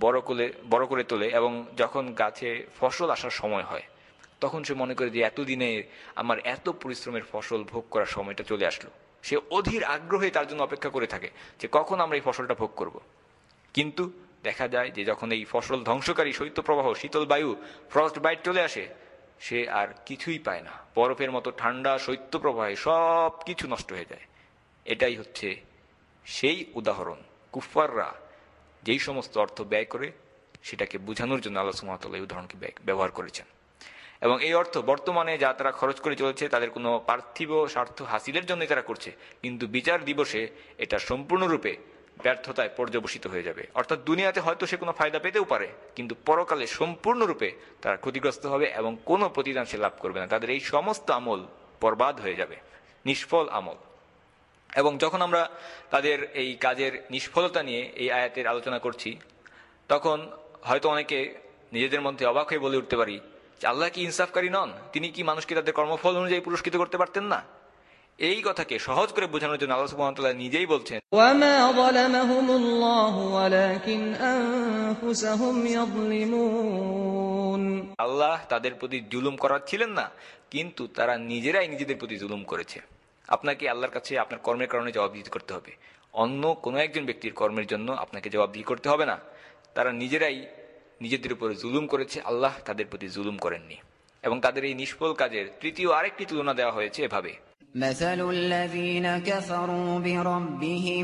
বড় করে তোলে এবং যখন গাছে ফসল আসার সময় হয়, তখন সে মনে করে যে এতদিনে আমার এত পরিশ্রমের ফসল ভোগ করার সময়টা চলে আসলো। সে অধীর আগ্রহে তার জন্য অপেক্ষা করে থাকে যে কখন আমরা এই ফসলটা ভোগ করব। কিন্তু দেখা যায় যে যখন এই ফসল ধ্বংসকারী শৈত্যপ্রবাহ, শীতল বায়ু, ফ্রস্ট বাইট চলে আসে, সে আর কিছুই পায় না। বরফের মতো ঠান্ডা শৈত্যপ্রবাহে সব কিছু নষ্ট হয়ে যায়। এটাই হচ্ছে সেই উদাহরণ। কুফাররা যেই সমস্ত অর্থ ব্যয় করে সেটাকে বোঝানোর জন্য আল্লাহ সুবহানাহু ওয়া তাআলা এই উদাহরণকে ব্যবহার করেছেন। এবং এই অর্থ বর্তমানে যা তারা খরচ করে চলেছে তাদের কোনো পার্থিব স্বার্থ হাসিলের জন্যই তারা করছে, কিন্তু বিচার দিবসে এটা সম্পূর্ণরূপে ব্যর্থতায় পর্যবসিত হয়ে যাবে। অর্থাৎ দুনিয়াতে হয়তো সে কোনো ফায়দা পেতেও পারে, কিন্তু পরকালে সম্পূর্ণরূপে তারা ক্ষতিগ্রস্ত হবে এবং কোনো প্রতিদান সে লাভ করবে না। তাদের এই সমস্ত আমল বরবাদ হয়ে যাবে, নিষ্ফল আমল। এবং যখন আমরা তাদের এই কাজের নিষ্ফলতা নিয়ে এই আয়াতের আলোচনা করছি, তখন হয়তো অনেকে নিজেদের মধ্যে অবাক হয়ে বলে উঠতে পারি যে আল্লাহ কি ইনসাফকারী নন? তিনি কি মানুষকে তাদের কর্মফল অনুযায়ী পুরস্কৃত করতে পারতেন না? এই কথাকে সহজ করে বোঝানোর জন্য আল্লাহ সুবহানাহু ওয়া তাআলা নিজেই বলছেন, وما ظلمهم الله ولكن أنفسهم يظلمون। আল্লাহ তাদের প্রতি জুলুম করাচ্ছিলেন না, কিন্তু তারা নিজেরাই নিজেদের প্রতি জুলুম করেছে। আপনাকে আল্লাহর কাছে আপনার কর্মের কারণে জবাবদিহি করতে হবে, অন্য কোনো একজন ব্যক্তির কর্মের জন্য আপনাকে জবাবদিহি করতে হবে না। তারা নিজেরাই নিজেদের উপর জুলুম করেছে, আল্লাহ তাদের প্রতি জুলুম করেননি। এবং তাদের এই নিষ্ফল কাজের তৃতীয় আরেকটি তুলনা দেওয়া হয়েছে এভাবে, مثل الذين كفروا بربهم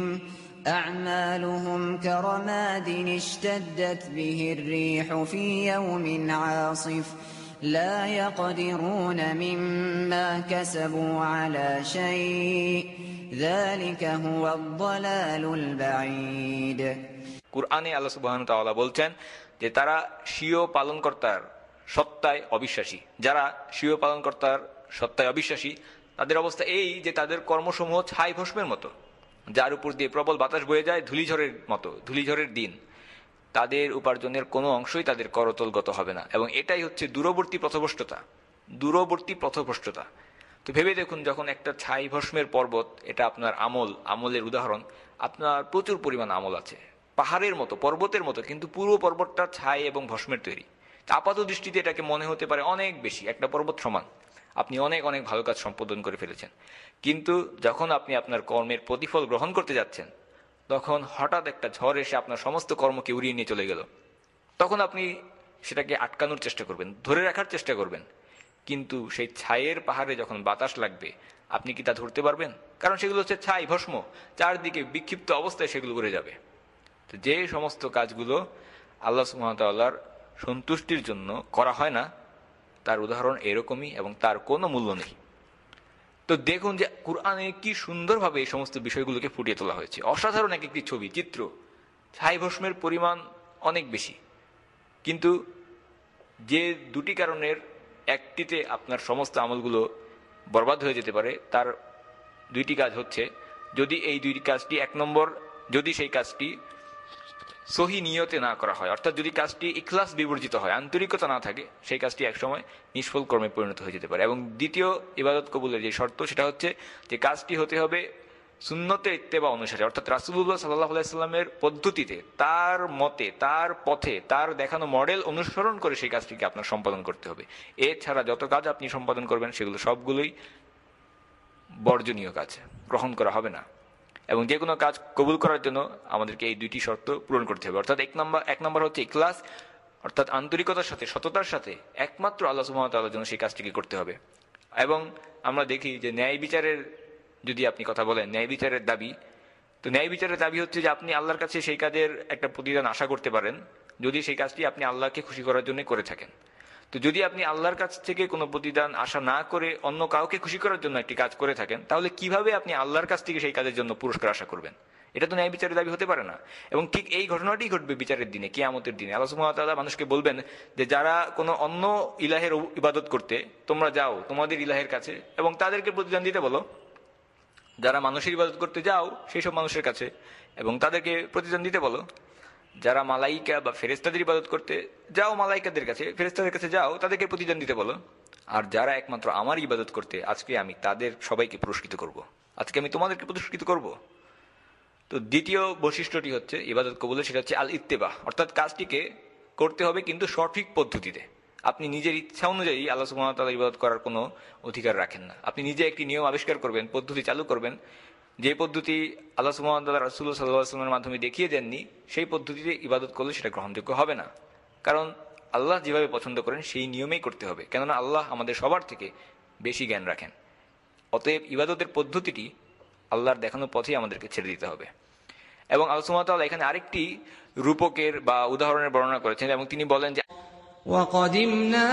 أعمالهم كرماد اشتدت به الريح في يوم عاصف لا يقدرون مما كسبوا على شيء ذلك هو الضلال البعيد। কুরআনে আল্লাহ সুবহানাহু ওয়া তাআলা বলছেন যে তারা স্বীয় পালনকর্তার সত্তায় অবিশ্বাসী। যারা স্বীয় পালনকর্তার সত্তায় অবিশ্বাসী তাদের অবস্থা এই যে তাদের কর্মসমূহ ছাই ভস্মের মতো, যার উপর দিয়ে প্রবল বাতাস বয়ে যায়, ধূলিঝড়ের মতো, ধূলিঝড়ের দিন। তাদের উপার্জনের কোনো অংশই তাদের করতলগত হবে না। এবং এটাই হচ্ছে দূরবর্তী পথভ্রষ্টতা, দূরবর্তী পথভ্রষ্টতা। তো ভেবে দেখুন, যখন একটা ছাই ভস্মের পর্বত, এটা আপনার আমলের উদাহরণ, আপনার প্রচুর পরিমাণ আমল আছে, পাহাড়ের মতো, পর্বতের মতো, কিন্তু পুরো পর্বতটা ছাই এবং ভস্মের তৈরি। আপাত দৃষ্টিতে এটাকে মনে হতে পারে অনেক বেশি, একটা পর্বত সমান, আপনি অনেক অনেক ভালো কাজ সম্পাদন করে ফেলেছেন। কিন্তু যখন আপনি আপনার কর্মের প্রতিফল গ্রহণ করতে যাচ্ছেন, তখন হঠাৎ একটা ঝড় এসে আপনার সমস্ত কর্মকে উড়িয়ে নিয়ে চলে গেল। তখন আপনি সেটাকে আটকানোর চেষ্টা করবেন, ধরে রাখার চেষ্টা করবেন, কিন্তু সেই ছাইয়ের পাহাড়ে যখন বাতাস লাগবে, আপনি কি তা ধরতে পারবেন? কারণ সেগুলো হচ্ছে ছাই, ভস্ম, চারদিকে বিক্ষিপ্ত অবস্থায় সেগুলো উড়ে যাবে। তো যে সমস্ত কাজগুলো আল্লাহ সুবহানাহু ওয়া তাআলার সন্তুষ্টির জন্য করা হয় না, তার উদাহরণ এরকমই, এবং তার কোনো মূল্য নেই। তো দেখুন যে কুরআনে কি সুন্দরভাবে এই সমস্ত বিষয়গুলোকে ফুটিয়ে তোলা হয়েছে। অসাধারণ এক একটি ছবি, চিত্র। ছাই ভস্মের পরিমাণ অনেক বেশি, কিন্তু যে দুটি কারণের একটিতে আপনার সমস্ত আমলগুলো বরবাদ হয়ে যেতে পারে, তার দুইটি কাজ হচ্ছে, যদি এই দুইটি কাজটি, এক নম্বর, যদি সেই কাজটি সহি নিয়তে না করা হয়, অর্থাৎ যদি কাজটি ইখলাস বিবর্জিত হয়, আন্তরিকতা না থাকে, সেই কাজটি একসময় নিষ্ফল কর্মে পরিণত হয়ে যেতে পারে। এবং দ্বিতীয় ইবাদত কবুলের যে শর্ত, সেটা হচ্ছে যে কাজটি হতে হবে সুন্নতে ইত্তেবা অনুসারে, অর্থাৎ রাসূলুল্লাহ সাল্লাল্লাহু আলাইহি সাল্লামের পদ্ধতিতে, তার মতে, তার পথে, তার দেখানো মডেল অনুসরণ করে সেই কাজটিকে আপনার সম্পাদন করতে হবে। এছাড়া যত কাজ আপনি সম্পাদন করবেন সেগুলো সবগুলোই বর্জনীয় কাজ, গ্রহণ করা হবে না। এবং যে কোনো কাজ কবুল করার জন্য আমাদেরকে এই দুইটি শর্ত পূরণ করতে হবে। অর্থাৎ এক নম্বর হচ্ছে ইখলাস, অর্থাৎ আন্তরিকতার সাথে, সততার সাথে একমাত্র আল্লাহ সুবহানাহু ওয়া তাআলার জন্য সেই কাজটিকে করতে হবে। এবং আমরা দেখি যে ন্যায় বিচারের, যদি আপনি কথা বলেন ন্যায় বিচারের দাবি, তো ন্যায় বিচারের দাবি হচ্ছে যে আপনি আল্লাহর কাছে সেই কাজের একটা প্রতিদান আশা করতে পারেন, যদি সেই কাজটি আপনি আল্লাহকে খুশি করার জন্য করে থাকেন। তো যদি আপনি আল্লাহর কাছ থেকে কোনো প্রতিদান আশা না করে অন্য কাউকে খুশি করার জন্য একটি কাজ করে থাকেন, তাহলে কিভাবে আপনি আল্লাহর কাছ থেকে সেই কাজের জন্য পুরস্কার আশা করবেন? এটা তো ন্যায় বিচারের দাবি হতে পারে না। এবং ঠিক এই ঘটনাটি ঘটবে বিচারের দিনে, কিয়ামতের দিনে। আল্লাহ সুবহানাহু ওয়া তাআলা মানুষকে বলবেন যে যারা কোনো অন্য ইলাহের ইবাদত করতে, তোমরা যাও তোমাদের ইলাহের কাছে এবং তাদেরকে প্রতিদান দিতে বলো। যারা মানুষের ইবাদত করতে যাও সেই সব মানুষের কাছে এবং তাদেরকে প্রতিদান দিতে বলো। যারা মালাইকা বা ফেরেশতাদের ইবাদত করতে যাও, মালাইকাদের কাছে, ফেরেশতাদের কাছে যাও, তাদেরকে প্রতিদান দিতে বলো। আর যারা একমাত্র আমার ইবাদত করতে, আজকে আমি তাদের সবাইকে পুরস্কৃত করব, আজকে আমি তোমাদেরকে পুরস্কৃত করব। তো দ্বিতীয় বৈশিষ্ট্যটি হচ্ছে ইবাদত কবুলের, সেটা হচ্ছে আল ইত্তেবা, অর্থাৎ কাজটিকে করতে হবে কিন্তু সঠিক পদ্ধতিতে। আপনি নিজের ইচ্ছা অনুযায়ী আল্লাহ সুবহানাহু ওয়া তাআলার ইবাদত করার কোনো অধিকার রাখেন না। আপনি নিজে একটি নিয়ম আবিষ্কার করবেন, পদ্ধতি চালু করবেন, যে পদ্ধতি আল্লাহ সুবহানাহু ওয়া তাআলা রাসূলুল্লাহ সাল্লাল্লাহু আলাইহি ওয়াসাল্লামের মাধ্যমে দেখিয়ে দেননি, সেই পদ্ধতিতে ইবাদত করলে সেটা গ্রহণযোগ্য হবে না। কারণ আল্লাহ যেভাবে পছন্দ করেন সেই নিয়মেই করতে হবে, কেননা আল্লাহ আমাদের সবার থেকে বেশি জ্ঞান রাখেন। অতএব ইবাদতের পদ্ধতিটি আল্লাহর দেখানো পথেই আমাদেরকে ছেড়ে দিতে হবে। এবং আল্লাহ সুবহানাহু ওয়া তাআলা এখানে আরেকটি রূপকের বা উদাহরণের বর্ণনা করেছেন এবং তিনি বলেন যে وَقَدِمْنَا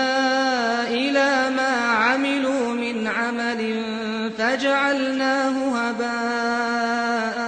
إِلَى مَا عَمِلُوا مِنْ عَمَلٍ فَجَعَلْنَاهُ هَبَاءً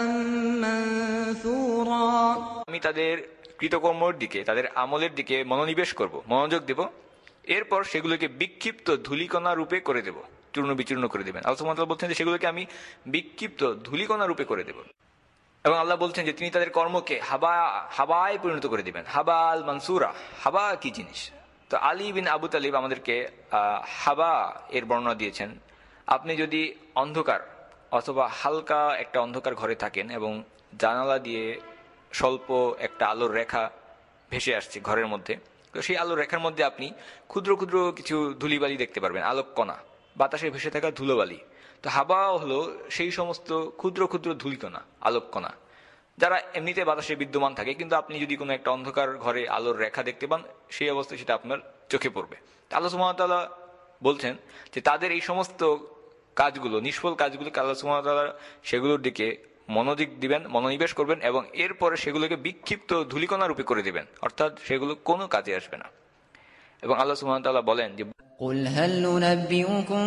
مَنثُورًا। আমি তাদের কৃতকর্মের দিকে, তাদের আমলের দিকে মনোনিবেশ করব, মনোযোগ দেব, এরপর সেগুলোকে বিক্ষিপ্ত ধূলিকণা রূপে করে দেব, চূর্ণ বিচূর্ণ করে দেবেন। আল্লাহ সুবহানাহু ওয়া তাআলা বলছেন যে সেগুলোকে আমি বিক্ষিপ্ত ধূলিকণা রূপে করে দেব। এবং আল্লাহ বলছেন যে তিনি তাদের কর্মকে হাবায় পরিণত করে দিবেন। হাবা আল মানসুরা, হাবা কি জিনিস? তো আলী বিন আবু তালিব আমাদেরকে হাবা এর বর্ণনা দিয়েছেন। আপনি যদি অন্ধকার অথবা হালকা একটা অন্ধকার ঘরে থাকেন এবং জানালা দিয়ে স্বল্প একটা আলোর রেখা ভেসে আসছে ঘরের মধ্যে, তো সেই আলোর রেখার মধ্যে আপনি ক্ষুদ্র ক্ষুদ্র কিছু ধূলিবালি দেখতে পারবেন, আলোক কণা, বাতাসে ভেসে থাকা ধুলোবালি। তো হাওয়া হলো সেই সমস্ত ক্ষুদ্র ক্ষুদ্র ধূলিকণা, আলোক কণা, যারা এমনিতে বাতাসে বিদ্যমান থাকে, কিন্তু আপনি যদি কোনো একটা অন্ধকার ঘরে আলোর রেখা দেখতে পান, সেই অবস্থায় সেটা আপনার চোখে পড়বে। আল্লাহ সুবহানাহু ওয়া তাআলা বলছেন যে তাদের এই সমস্ত কাজগুলো, নিষ্ফল কাজগুলোকে আল্লাহ সুবহানাহু ওয়া তাআলা সেগুলোর দিকে মনোযোগ দিবেন, মনোনিবেশ করবেন এবং এরপরে সেগুলোকে বিক্ষিপ্ত ধূলিকণা রূপে করে দিবেন, অর্থাৎ সেগুলো কোনো কাজে আসবে না। এবং আল্লাহ সুবহানাহু ওয়া তাআলা বলেন যে قل هل ننبئكم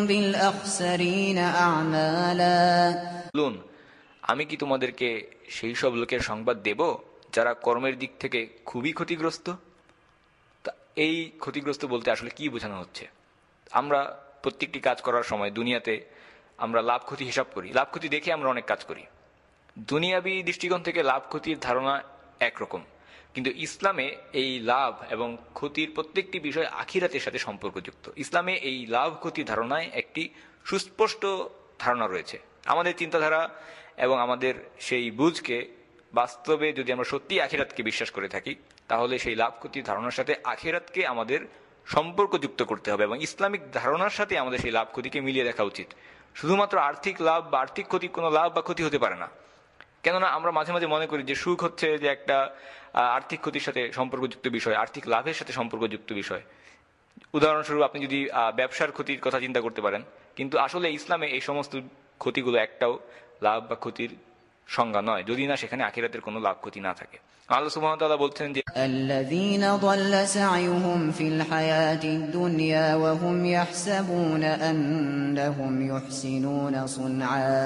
بالأخسرين أعمالا বলুন, আমি কি তোমাদেরকে সেই সব লোকের সংবাদ দেব যারা কর্মের দিক থেকে খুবই ক্ষতিগ্রস্ত? তা এই ক্ষতিগ্রস্ত বলতে আসলে কি বোঝানো হচ্ছে? আমরা প্রত্যেকটি কাজ করার সময় দুনিয়াতে আমরা লাভ ক্ষতি হিসাব করি, লাভ ক্ষতি দেখে আমরা অনেক কাজ করি। দুনিয়াবি দৃষ্টিকোণ থেকে লাভ ক্ষতির ধারণা একরকম, কিন্তু ইসলামে এই লাভ এবং ক্ষতির প্রত্যেকটি বিষয় আখিরাতের সাথে সম্পর্কযুক্ত। ইসলামে এই লাভ ক্ষতি ধারণায় একটি সুস্পষ্ট ধারণা রয়েছে। আমাদের চিন্তাধারা এবং আমাদের সেই বুঝকে বাস্তবে যদি আমরা সত্যি আখিরাতকে বিশ্বাস করে থাকি, তাহলে সেই লাভ ক্ষতির ধারণার সাথে আখিরাতকে আমাদের সম্পর্কযুক্ত করতে হবে এবং ইসলামিক ধারণার সাথে আমাদের সেই লাভ ক্ষতিকে মিলিয়ে দেখা উচিত। শুধুমাত্র আর্থিক লাভ বা আর্থিক ক্ষতি কোনো লাভ বা ক্ষতি হতে পারে না। কেননা আমরা মাঝে মাঝে মনে করি যে সুখ হচ্ছে যে একটা আর্থিক ক্ষতির সাথে সম্পর্কযুক্ত বিষয়, আর্থিক লাভের সাথে সম্পর্কযুক্ত বিষয়। উদাহরণস্বরূপ আপনি যদি ব্যবসার ক্ষতির কথা চিন্তা করতে পারেন, কিন্তু আসলে ইসলামে এই সমস্ত ক্ষতিগুলো একটাও লাভ বা ক্ষতির সংজ্ঞা নয়, যদি না সেখানে আখিরাতের কোনো লাভ ক্ষতি না থাকে। আল্লাহ সুবহানাহু ওয়া তাআলা বলছেন যে الذين ضل سعيهم في الحياة الدنيا وهم يحسبون أنهم يحسنون صنعا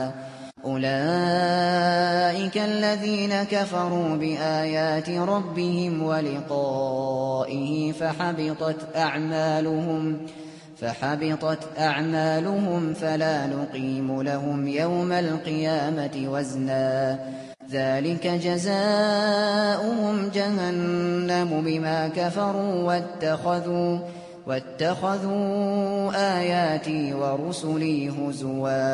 أولئك الذين كفروا بآيات ربهم ولقائه فحبطت أعمالهم فلا نقيم لهم يوم القيامة وزنا ذلك جزاؤهم جهنم بما كفروا واتخذوا آياتي ورسلي هزوا।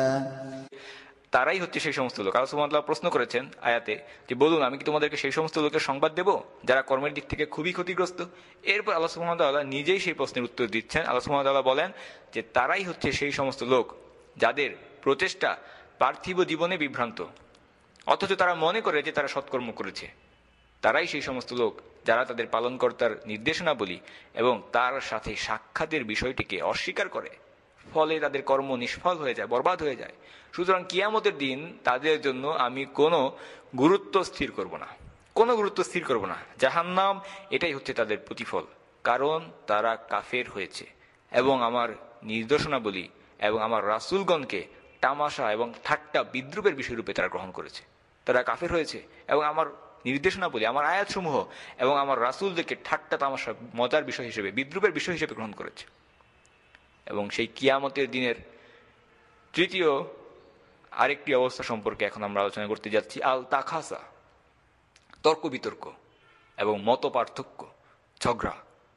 তারাই হচ্ছে সেই সমস্ত লোক। আল্লাহ সুবহানাহু ওয়া তাআলা প্রশ্ন করেছেন আয়াতে যে বলুন, আমি কি তোমাদেরকে সেই সমস্ত লোকের সংবাদ দেব যারা কর্মের দিক থেকে খুবই ক্ষতিগ্রস্ত? এরপর আল্লাহ সুবহানাহু ওয়া তাআলা নিজেই সেই প্রশ্নের উত্তর দিচ্ছেন। আল্লাহ সুবহানাহু ওয়া তাআলা বলেন যে তারাই হচ্ছে সেই সমস্ত লোক যাদের প্রচেষ্টা পার্থিব জীবনে বিভ্রান্ত, অথচ তারা মনে করে যে তারা সৎকর্ম করেছে। তারাই সেই সমস্ত লোক যারা তাদের পালনকর্তার নির্দেশনাবলী এবং তার সাথে সাক্ষাতের বিষয়টিকে অস্বীকার করে, ফলে তাদের কর্ম নিষ্ফল হয়ে যায়, বরবাদ হয়ে যায়। সুতরাং কিয়ামতের দিন তাদের জন্য আমি কোনো গুরুত্ব স্থির করব না, কোনো গুরুত্ব স্থির করব না। জাহান্নাম, এটাই হচ্ছে তাদের প্রতিফল, কারণ তারা কাফের হয়েছে এবং আমার নির্দেশনাবলী এবং আমার রাসূলগণকে তামাশা এবং ঠাট্টা বিদ্রুপের বিষয়রূপে তারা গ্রহণ করেছে। তারা কাফের হয়েছে এবং আমার নির্দেশনাবলী, আমার আয়াতসমূহ এবং আমার রাসূলদেরকে ঠাট্টা তামাশা মজার বিষয় হিসেবে, বিদ্রুপের বিষয় হিসেবে গ্রহণ করেছে। এবং সেই কিয়ামতের দিনের তৃতীয় আরেকটি অবস্থা সম্পর্কে এখন আমরা আলোচনা করতে যাচ্ছি, আল তাখাসা, তর্ক বিতর্ক এবং মত পার্থক্য, ঝগড়া।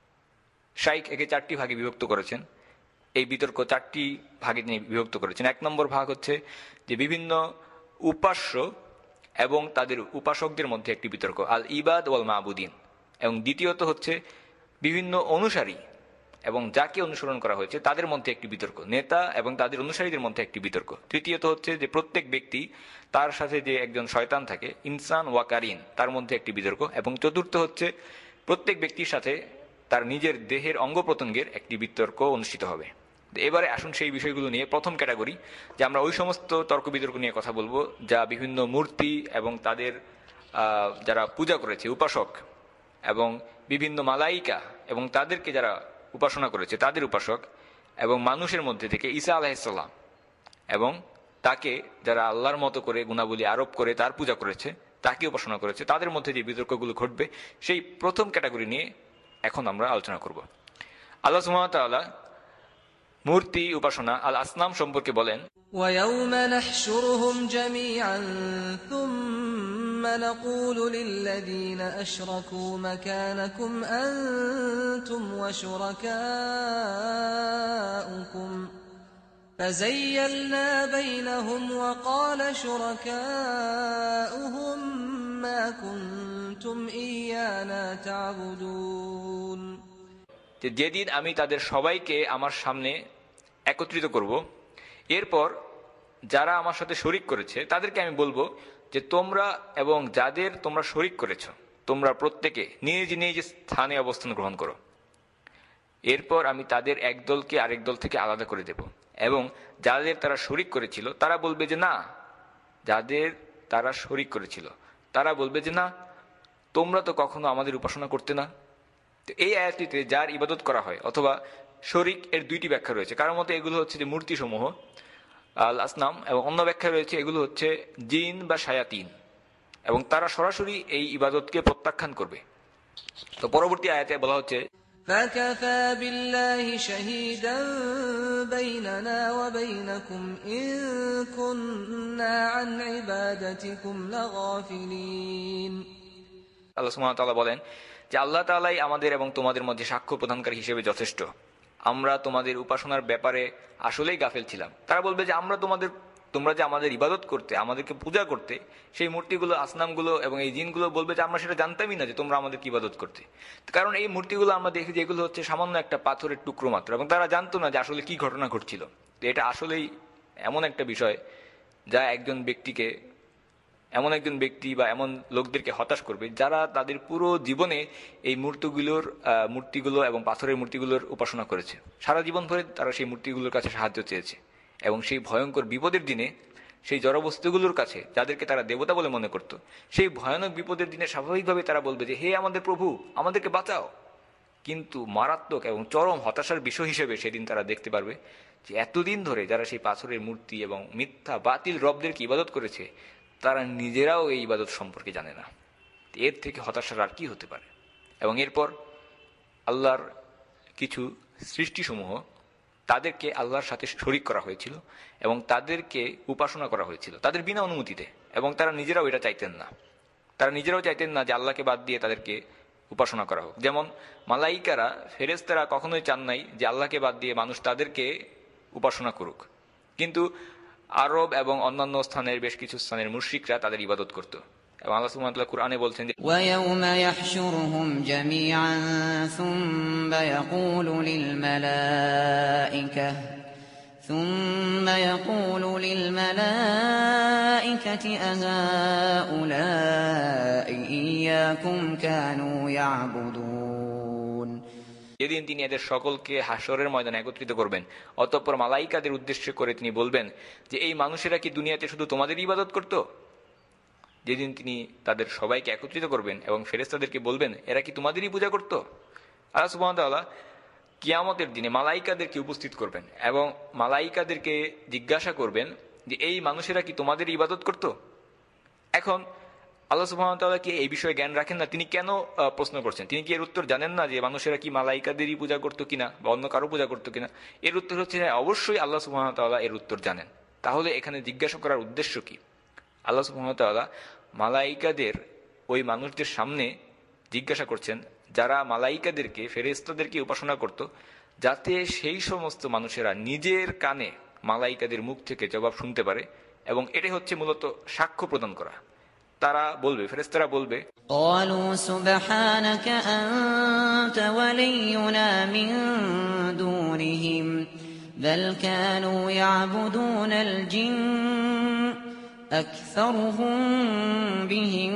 শাইখ একে 4টি ভাগে বিভক্ত করেছেন। এই বিতর্ক 4টি ভাগে তিনি বিভক্ত করেছেন। 1 নম্বর ভাগ হচ্ছে যে বিভিন্ন উপাস্য এবং তাদের উপাসকদের মধ্যে একটি বিতর্ক, আল ইবাদ ওয়াল মাবুদিন। এবং দ্বিতীয়ত হচ্ছে বিভিন্ন অনুসারী এবং যাকে অনুসরণ করা হয়েছে তাদের মধ্যে একটি বিতর্ক, নেতা এবং তাদের অনুসারীদের মধ্যে একটি বিতর্ক। তৃতীয়ত হচ্ছে যে প্রত্যেক ব্যক্তি, তার সাথে যে একজন শয়তান থাকে, ইনসান ওয়া কারিন, তার মধ্যে একটি বিতর্ক। এবং চতুর্থ হচ্ছে প্রত্যেক ব্যক্তির সাথে তার নিজের দেহের অঙ্গ প্রত্যঙ্গের একটি বিতর্ক অনুষ্ঠিত হবে। এবারে আসুন সেই বিষয়গুলো নিয়ে। প্রথম ক্যাটাগরি, যে আমরা ওই সমস্ত তর্ক বিতর্ক নিয়ে কথা বলবো যা বিভিন্ন মূর্তি এবং তাদের যারা পূজা করেছে, উপাসক, এবং বিভিন্ন মালাইকা এবং তাদেরকে যারা উপাসনা করেছে তাদের উপাসক, এবং মানুষের মধ্যে থেকে ঈসা আলাইহিসসালাম এবং তাকে যারা আল্লাহর মতো করে গুণাবলী আরোপ করে তার পূজা করেছে, তাকে উপাসনা করেছে, তাদের মধ্যে যে বিতর্কগুলো ঘটবে, সেই প্রথম ক্যাটাগরি নিয়ে এখন আমরা আলোচনা করব। আল্লাহ সুবহানাহু ওয়া তাআলা মূর্তি উপাসনা, আল আসনাম সম্পর্কে বলেন, وَيَوْمَ نَحْشُرُهُمْ جَمِيعًا ثُمَّ نَقُولُ لِلَّذِينَ أَشْرَكُوا مَكَانَكُمْ أَنْتُمْ وَشُرَكَاؤُكُمْ فزيلنا بينهم وقال شركاؤهم ما كنتم إيانا تعبدون যেদিন আমি তাদের সবাইকে আমার সামনে একত্রিত করব, এরপর যারা আমার সাথে শরিক করেছে তাদেরকে আমি বলবো যে তোমরা এবং যাদের তোমরা শরিক করেছ তোমরা প্রত্যেকে নিজ নিজ স্থানে অবস্থান গ্রহণ করো। এরপর আমি তাদের এক দলকে আরেক দল থেকে আলাদা করে দেব এবং যাদের তারা শরিক করেছিল তারা বলবে যে না, যাদের তারা শরিক করেছিল তারা বলবে যে না, তোমরা তো কখনো আমাদের উপাসনা করতে না। তো এই আয়াতটিতে যার ইবাদত করা হয় অথবা শরিক এর দুইটি ব্যাখ্যা রয়েছে। কারোর মতে এগুলো হচ্ছে যে মূর্তিসমূহ আল আসনাম, এবং অন্য ব্যাখ্যা রয়েছে এগুলো হচ্ছে জিন বা শায়াতিন, এবং তারা সরাসরি এই ইবাদতকে প্রত্যাখ্যান করবে। তো পরবর্তী আয়াতে বলা হচ্ছে فكفى بالله شهيدا بيننا وبينكم إن كنا عن عبادتكم لغافلين। আল্লাহ সুবহানাহু ওয়া তাআলা বলেন যে আল্লাহ তাআলাই আমাদের এবং তোমাদের মধ্যে সাক্ষ্য প্রদানকারী হিসেবে যথেষ্ট। আমরা তোমাদের উপাসনার ব্যাপারে আসলেই গাফেল ছিলাম। তারা বলবে যে তোমরা যে আমাদের ইবাদত করতে, আমাদেরকে পূজা করতে, সেই মূর্তিগুলো, আসনামগুলো এবং এই জিনগুলো বলবে যে আমরা সেটা জানতামই না যে তোমরা আমাদেরকে ইবাদত করতে। কারণ এই মূর্তিগুলো আমরা দেখি যে এগুলো হচ্ছে সামান্য একটা পাথরের টুকরো মাত্র, এবং তারা জানতো না যে আসলে কি ঘটনা ঘটছিল। তো এটা আসলেই এমন একটা বিষয় যা একজন ব্যক্তি বা এমন লোকদেরকে হতাশ করবে যারা তাদের পুরো জীবনে এই মূর্তিগুলো এবং পাথরের মূর্তিগুলোর উপাসনা করেছে। সারা জীবন ধরে তারা সেই মূর্তিগুলোর কাছে সাহায্য চেয়েছে, এবং সেই ভয়ঙ্কর বিপদের দিনে সেই জড়বস্তুগুলোর কাছে, যাদেরকে তারা দেবতা বলে মনে করত, সেই ভয়ানক বিপদের দিনে স্বাভাবিকভাবে তারা বলবে যে হে আমাদের প্রভু, আমাদেরকে বাঁচাও। কিন্তু মারাত্মক এবং চরম হতাশার বিষয় হিসেবে সেদিন তারা দেখতে পারবে যে এতদিন ধরে যারা সেই পাথরের মূর্তি এবং মিথ্যা বাতিল রবদেরকে ইবাদত করেছে, তারা নিজেরাও এই ইবাদত সম্পর্কে জানে না। এর থেকে হতাশার আর কি হতে পারে। এবং এরপর আল্লাহর কিছু সৃষ্টিসমূহ, তাদেরকে আল্লাহর সাথে শরিক করা হয়েছিল এবং তাদেরকে উপাসনা করা হয়েছিল তাদের বিনা অনুমতিতে, এবং তারা নিজেরাও এটা চাইতেন না। তারা নিজেরাও চাইতেন না যে আল্লাহকে বাদ দিয়ে তাদেরকে উপাসনা করা হোক। যেমন মালাইকারা, ফেরেশতারা কখনোই চান নাই যে আল্লাহকে বাদ দিয়ে মানুষ তাদেরকে উপাসনা করুক। কিন্তু আরব এবং অন্যান্য স্থানের বেশ কিছু স্থানের মুশরিকরা তাদের ইবাদত করত। এবং আল্লাহ সুবহানাহু ওয়া তাআলা কুরআনে বলছেন যে وَيَوْمَ يَحْشُرُهُمْ جَمِيعًا ثُمَّ يَقُولُ لِلْمَلَائِكَةِ أَهَؤُلَاءِ إِيَّاكُمْ كَانُوا يَعْبُدُونَ। যেদিন তিনি এদের সকলকে হাসরের ময়দানে একত্রিত করবেন, অতঃপর মালাইকাদের উদ্দেশ্য করে তিনি বলবেন যে এই মানুষেরা কি দুনিয়াতে শুধু তোমাদের ইবাদত করত? যেদিন তিনি তাদের সবাইকে একত্রিত করবেন এবং ফেরেশতাদেরকে বলবেন এরা কি তোমাদেরই পূজা করত? আল্লাহ সুবহানাহু ওয়া তাআলা কিয়ামতের দিনে মালাইকাদেরকে উপস্থিত করবেন এবং মালাইকাদেরকে জিজ্ঞাসা করবেন যে এই মানুষেরা কি তোমাদের ইবাদত করত? এখন আল্লাহ সুবহানাহু ওয়া তাআলা কি এই বিষয়ে জ্ঞান রাখেন না? তিনি কেন প্রশ্ন করছেন? তিনি কি এর উত্তর জানেন না যে মানুষেরা কি মালাইকাদেরই পূজা করতো কিনা বা অন্য কারো পূজা করতো কিনা? এর উত্তর হচ্ছে অবশ্যই আল্লাহ সুবহানাহু ওয়া তাআলা এর উত্তর জানেন। তাহলে এখানে জিজ্ঞাসা করার উদ্দেশ্য কি? আল্লাহ সুবহানাহু ওয়া তাআলা মালাইকাদের ওই মানুষদের সামনে জিজ্ঞাসা করছেন যারা মালাইকাদেরকে, ফেরেশতাদেরকে উপাসনা করত, যাতে সেই সমস্ত মানুষেরা নিজের কানে মালাইকাদের মুখ থেকে জবাব শুনতে পারে, এবং এটাই হচ্ছে মূলত সাক্ষ্য প্রদান করা। তারা বলবে, ফেরেশতারা বলবে, قالوا سبحانك أنت ولينا من دونهم بل كانوا يعبدون الجن أكثرهم بهم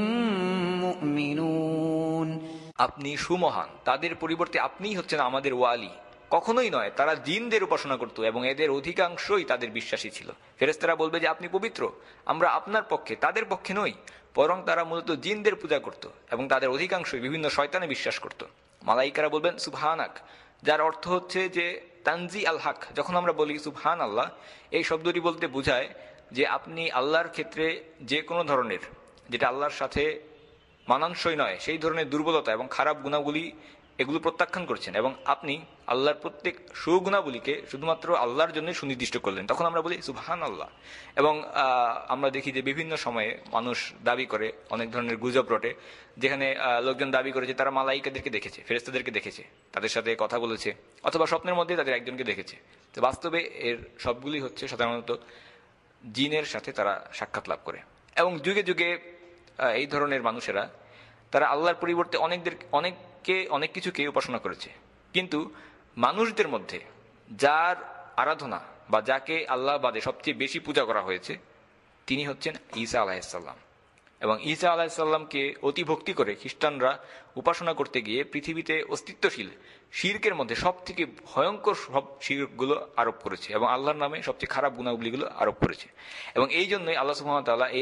مؤمنون। আপনি সুমহান, তাদের পরিবর্তে আপনিই হচ্ছেন আমাদের ওয়ালি। কখনোই নয়, তারা জিনদের উপাসনা করত এবং এদের অধিকাংশই তাদের বিশ্বাসী ছিল। ফেরেশতারা বলবে যে আপনি পবিত্র, আমরা আপনার পক্ষে, তাদের পক্ষে নই, বরং তারা মূলত জিনদের পূজা করত এবং তাদের অধিকাংশই বিভিন্ন শয়তানে বিশ্বাস করত। মালাইকারা বলবেন সুবহানাক, যার অর্থ হচ্ছে যে তানজি আল হক। যখন আমরা বলি সুবহান আল্লাহ, এই শব্দটি বলতে বোঝায় যে আপনি আল্লাহর ক্ষেত্রে যে কোনো ধরনের, যেটা আল্লাহর সাথে মানানসই নয়, সেই ধরনের দুর্বলতা এবং খারাপ গুণাবলী এগুলো প্রত্যাখ্যান করছেন এবং আপনি আল্লাহর প্রত্যেক সুগুণাবলীকে শুধুমাত্র আল্লাহর জন্য সুনির্দিষ্ট করলেন, তখন আমরা বলি সুবহানাল্লাহ। এবং আমরা দেখি যে বিভিন্ন সময়ে মানুষ দাবি করে, অনেক ধরনের গুজব রটে, যেখানে লোকজন দাবি করে যে তারা মালাইকাদেরকে দেখেছে, ফেরেশতাদেরকে দেখেছে, তাদের সাথে কথা বলেছে, অথবা স্বপ্নের মধ্যে তাদের একজনকে দেখেছে। তো বাস্তবে এর সবগুলি হচ্ছে সাধারণত জিনের সাথে তারা সাক্ষাৎ লাভ করে। এবং যুগে যুগে এই ধরনের মানুষেরা তারা আল্লাহর পরিবর্তে অনেক কিছুকে উপাসনা করেছে। কিন্তু মানুষদের মধ্যে যার আরাধনা বা যাকে আল্লাহ বাদে সবচেয়ে বেশি পূজা করা হয়েছে তিনি হচ্ছেন ঈসা আলাইহিসসালাম। এবং ঈসা আলাইহিসসালামকে অতি ভক্তি করে খ্রিস্টানরা উপাসনা করতে গিয়ে পৃথিবীতে অস্তিত্বশীল শিরকের মধ্যে সব থেকে ভয়ঙ্কর সব শিরকগুলো আরোপ করেছে এবং আল্লাহর নামে সবচেয়ে খারাপ গুণাবলীগুলো আরোপ করেছে। এবং এই জন্যই আল্লাহ সুবহানাহু ওয়া তাআলা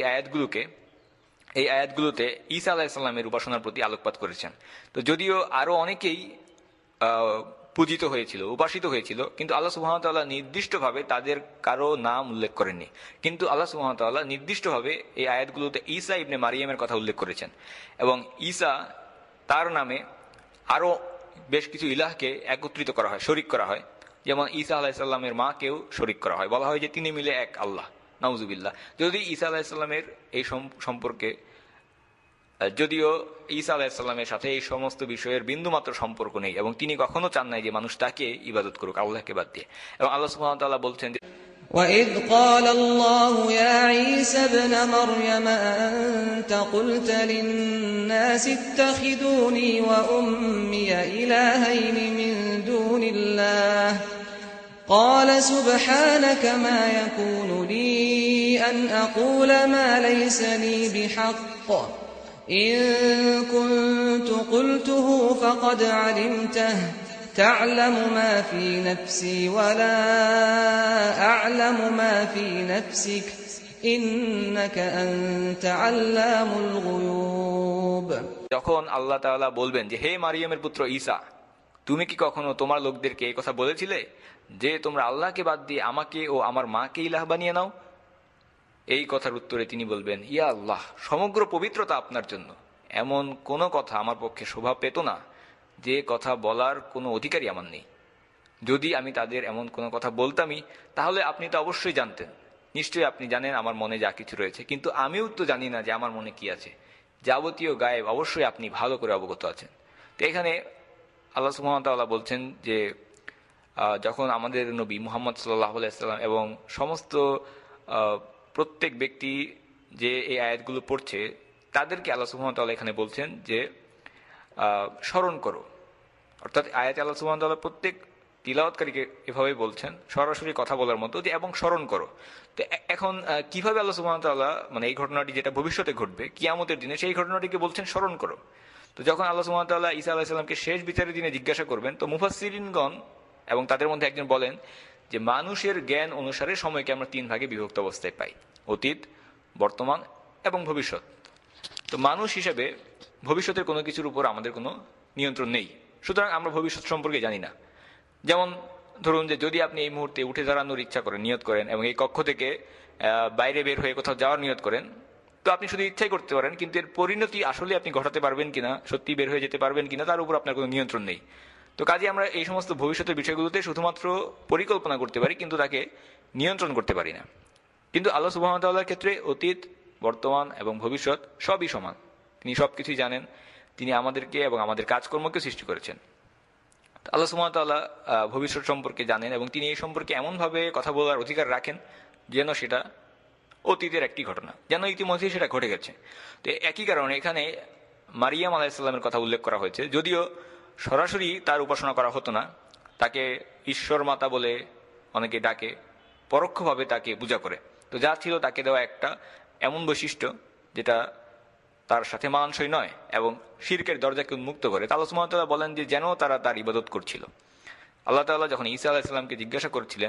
এই আয়াতগুলোতে ঈসা আলাইহিসসালামের উপাসনার প্রতি আলোকপাত করেছেন। তো যদিও আরো অনেকেই পূজিত হয়েছিল, উপাসিত হয়েছিল, কিন্তু আল্লাহ সুবহানাহু ওয়া তাআলা নির্দিষ্টভাবে তাদের কারো নাম উল্লেখ করেননি। কিন্তু আল্লাহ সুবহানাহু ওয়া তাআলা নির্দিষ্টভাবে এই আয়াতগুলোতে ঈসা ইবনে মারিয়ামের কথা উল্লেখ করেছেন। এবং ঈসা তার নামে আরো বেশ কিছু ইলাহকে একত্রিত করা হয়, শরিক করা হয়। যেমন ঈসা আলাইহিসসালামের মাকেও শরিক করা হয়, বলা হয় যে তিনি মিলে এক আল্লাহ, নাউজুবিল্লাহ। যদি ঈসা আলাইহিসসালামের এই সম্পর্কে যদিও ঈসা আলাইহিসসালামের সাথে এই সমস্ত বিষয়ের বিন্দুমাত্র সম্পর্ক নেই এবং তিনি কখনো চান নাই যে মানুষ তাকে ইবাদত করুক আল্লাহকে বাদ দিয়ে। এবং আল্লাহ সুবহানাহু ওয়া তাআলা বলছেন যে وَإِذْ قَالَ اللَّهُ يَا عِيسَى ابْنَ مَرْيَمَ أَأَنْتَ قُلْتَ لِلنَّاسِ اتَّخِذُونِي وَأُمِّيَ إِلَٰهَيْنِ مِن دُونِ اللَّهِ قَالَ سُبْحَانَكَ مَا يَكُونُ لِي أَنْ أَقُولَ مَا لَيْسَ لِي بِحَقٍّ إِن كُنتُ قُلْتُهُ فَقَدْ عَلِمْتَهُ تَعْلَمُ مَا فِي نَفْسِي وَلَا أَعْلَمُ مَا فِي نَفْسِكَ إِنَّكَ أَنْتَ عَلَّامُ الْغُيُوبِ। যখন আল্লাহ তাআলা বলবেন যে হে মারিয়ামের পুত্র ঈসা, তুমি কি কখনো তোমার লোকদেরকে এই কথা বলেছিলে যে তোমরা আল্লাহকে বাদ দিয়ে আমাকে ও আমার মাকে ইলাহ বানিয়ে নাও? এই কথার উত্তরে তিনি বলবেন, ইয়া আল্লাহ, সমগ্র পবিত্রতা আপনার জন্য। এমন কোনো কথা আমার পক্ষে শোভা পেত না যে কথা বলার কোনো অধিকারই আমার নেই। যদি আমি তাদের এমন কোনো কথা বলতামই তাহলে আপনি তো অবশ্যই জানতেন, নিশ্চয়ই আপনি জানেন আমার মনে যা কিছু রয়েছে, কিন্তু আমিও তো জানি না যে আমার মনে কি আছে। যাবতীয় গায়েব অবশ্যই আপনি ভালো করে অবগত আছেন। তো এখানে আল্লাহ সুবহানাহু ওয়া তাআলা বলছেন যে যখন আমাদের নবী মুহাম্মদ সাল্লাল্লাহু আলাইহি ওয়াসাল্লাম এবং সমস্ত প্রত্যেক ব্যক্তি যে এই আয়াতগুলো পড়ছে তাদেরকে আল্লাহ সুবহানাহু ওয়া তাআলা এখানে বলছেন যে স্মরণ করো। অর্থাৎ আয়াতে আল্লাহ সুবহানাহু ওয়া তাআলা প্রত্যেক তিলাওয়াতকারীকে এভাবে বলছেন সরাসরি কথা বলার মতো যে এবং স্মরণ করো। তো এখন কিভাবে আল্লাহ সুবহানাহু ওয়া তাআলা মানে এই ঘটনাটি যেটা ভবিষ্যতে ঘটবে কিয়ামতের দিনে সেই ঘটনাটিকে বলছেন স্মরণ করো। তো যখন আল্লাহ সুবহানাহু ওয়া তাআলা ঈসা আলাইহিস সালামকে শেষ বিচারের দিনে জিজ্ঞাসা করবেন, তো মুফাসসিরিনগণ এবং তাদের মধ্যে একজন বলেন যে মানুষের জ্ঞান অনুসারে সময়কে আমরা 3 ভাগে বিভক্ত অবস্থায় পাই, অতীত, বর্তমান এবং ভবিষ্যৎ। তো মানুষ হিসেবে ভবিষ্যতের কোনো কিছুর উপর আমাদের কোনো নিয়ন্ত্রণ নেই, সুতরাং আমরা ভবিষ্যৎ সম্পর্কে জানি না। যেমন ধরুন যে যদি আপনি এই মুহূর্তে উঠে দাঁড়ানোর ইচ্ছা করেন, নিয়ত করেন এবং এই কক্ষ থেকে বাইরে বের হয়ে কোথাও যাওয়ার নিয়ত করেন, তো আপনি শুধু ইচ্ছাই করতে পারেন, কিন্তু এর পরিণতি আসলে আপনি ঘটাতে পারবেন কিনা, সত্যি বের হয়ে যেতে পারবেন কিনা তার উপর আপনার কোনো নিয়ন্ত্রণ নেই। তো কাজে আমরা এই সমস্ত ভবিষ্যতের বিষয়গুলোতে শুধুমাত্র পরিকল্পনা করতে পারি, কিন্তু তাকে নিয়ন্ত্রণ করতে পারি না। কিন্তু আল্লাহ সুবহানাহু ওয়া তাআলার ক্ষেত্রে অতীত, বর্তমান এবং ভবিষ্যৎ সবই সমান, তিনি সবকিছুই জানেন। তিনি আমাদেরকে এবং আমাদের কাজকর্মকে সৃষ্টি করেছেন। আল্লাহ সুবহানাহু ওয়া তাআলা ভবিষ্যৎ সম্পর্কে জানেন এবং তিনি এই সম্পর্কে এমনভাবে কথা বলার অধিকার রাখেন যেন সেটা অতীতের একটি ঘটনা, যেন ইতিমধ্যেই সেটা ঘটে গেছে। তো একই কারণে এখানে মারিয়াম আলাইহিস সালামের কথা উল্লেখ করা হয়েছে, যদিও সরাসরি তার উপাসনা করা হতো না, তাকে ঈশ্বর মাতা বলে অনেকে ডাকে, পরোক্ষভাবে তাকে পূজা করে। তো যা ছিল তাকে দেওয়া একটা এমন বৈশিষ্ট্য যেটা তার সাথে মানানসই নয় এবং শিরকের দরজাকে উন্মুক্ত করে। আল্লাহ সুবহানাহু ওয়া তাআলা বলেন যে যেন তারা তার ইবাদত করছিল। আল্লাহ তাআলা যখন ঈসা আলাইহিস সালামকে জিজ্ঞাসা করছিলেন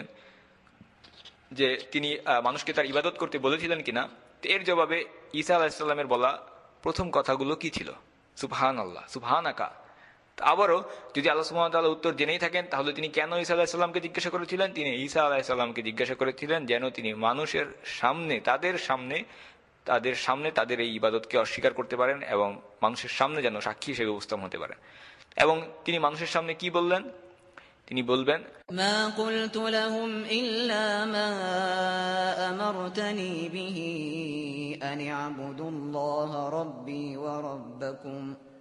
যে তিনি মানুষকে তার ইবাদত করতে বলেছিলেন কিনা, এর জবাবে ঈসা আলাইহিস সালামের বলা প্রথম কথাগুলো কি ছিল? সুবহানাল্লাহ, সুবহানাকা। আবারও যদি আল্লাহ সুবহানাহু ওয়া তাআলা উত্তর জেনেই থাকেন তাহলে তিনি কেন ঈসা আলাইহিস সালামকে জিজ্ঞাসা করেছিলেন? তিনি ঈসা আলাইহিস সালামকে জিজ্ঞাসা করেছিলেন যেন তিনি মানুষের সামনে তাদের এই ইবাদতকে অস্বীকার করতে পারেন এবং মানুষের সামনে যেন সাক্ষী হিসেবে উপস্থাপন হতে পারেন। এবং তিনি মানুষের সামনে কি বললেন? তিনি বলবেন, মা কুলতু লাহুম ইল্লা মা আমারতানি বিহি আন ইবুদুল্লাহ রাব্বি ওয়া রাব্বাকুম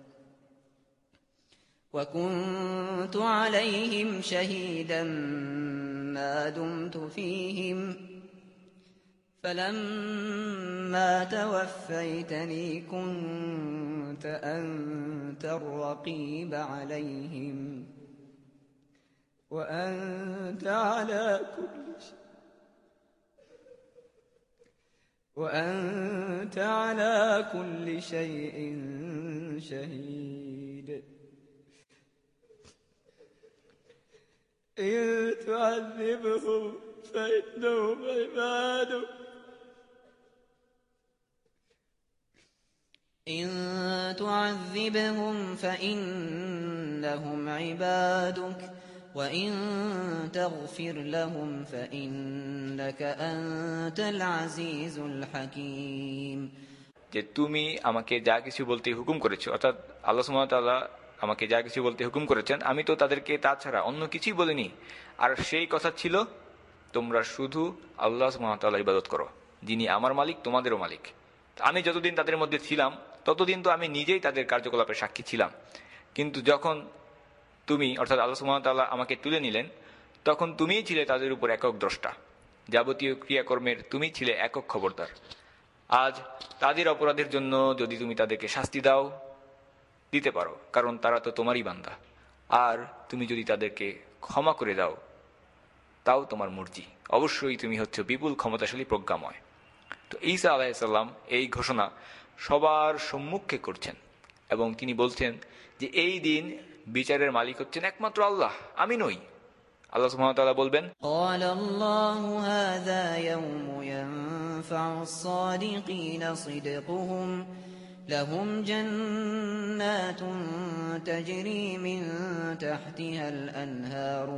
ওয়া কুনতু আলাইহিম শাহীদাম মা দুমতু ফীহিম فلما توفيتني كنت أنت الرقيب عليهم وأنت على كل شيء شهيد إن تعذبهم فإنهم عبادك إن تعذبهم فإنهم عبادك وإن تغفر لهم فإنك أنت العزيز الحكيم। যে তুমি আমাকে যা কিছু বলতে হুকুম করেছো, অর্থাৎ আল্লাহ সুবহানাহু ওয়া তাআলা আমাকে যা কিছু বলতে হুকুম করেছেন, আমি তো তাদেরকে তাছাড়া অন্য কিছুই বলিনি। আর সেই কথা ছিল, তোমরা শুধু আল্লাহ সুবহানাহু ওয়া তাআলার ইবাদত করো, যিনি আমার মালিক, তোমাদেরও মালিক। আমি যতদিন তাদের মধ্যে ছিলাম ততদিন তো আমি নিজেই তাদের কার্যকলাপের সাক্ষী ছিলাম, কিন্তু যখন তুমি অর্থাৎ আল্লাহ সুবহানাহু ওয়া তাআলা আমাকে তুলে নিলেন, তখন তুমিই ছিলে তাদের উপর একক দ্রষ্টা, যাবতীয় ক্রিয়াকর্মের তুমি ছিলে একক খবরদার। আজ তাদের অপরাধের জন্য যদি তুমি তাদেরকে শাস্তি দাও, দিতে পারো, কারণ তারা তো তোমারই বান্দা। আর তুমি যদি তাদেরকে ক্ষমা করে দাও, তাও তোমার মর্জি। অবশ্যই তুমি হচ্ছে বিপুল ক্ষমতাশালী, প্রজ্ঞাময়। তো ঈসা আলাইহিস সালাম এই ঘোষণা সবার সম্মুখে করছেন এবং তিনি বলছেন যে এই দিন বিচারের মালিক হচ্ছেন একমাত্র আল্লাহ, আমি নই। আল্লাহ সুবহানাহু ওয়া তাআলা বলবেন, قال الله هذا يوم ينفع الصادقين صدقهم لهم جنات تجري من تحتها الأنهار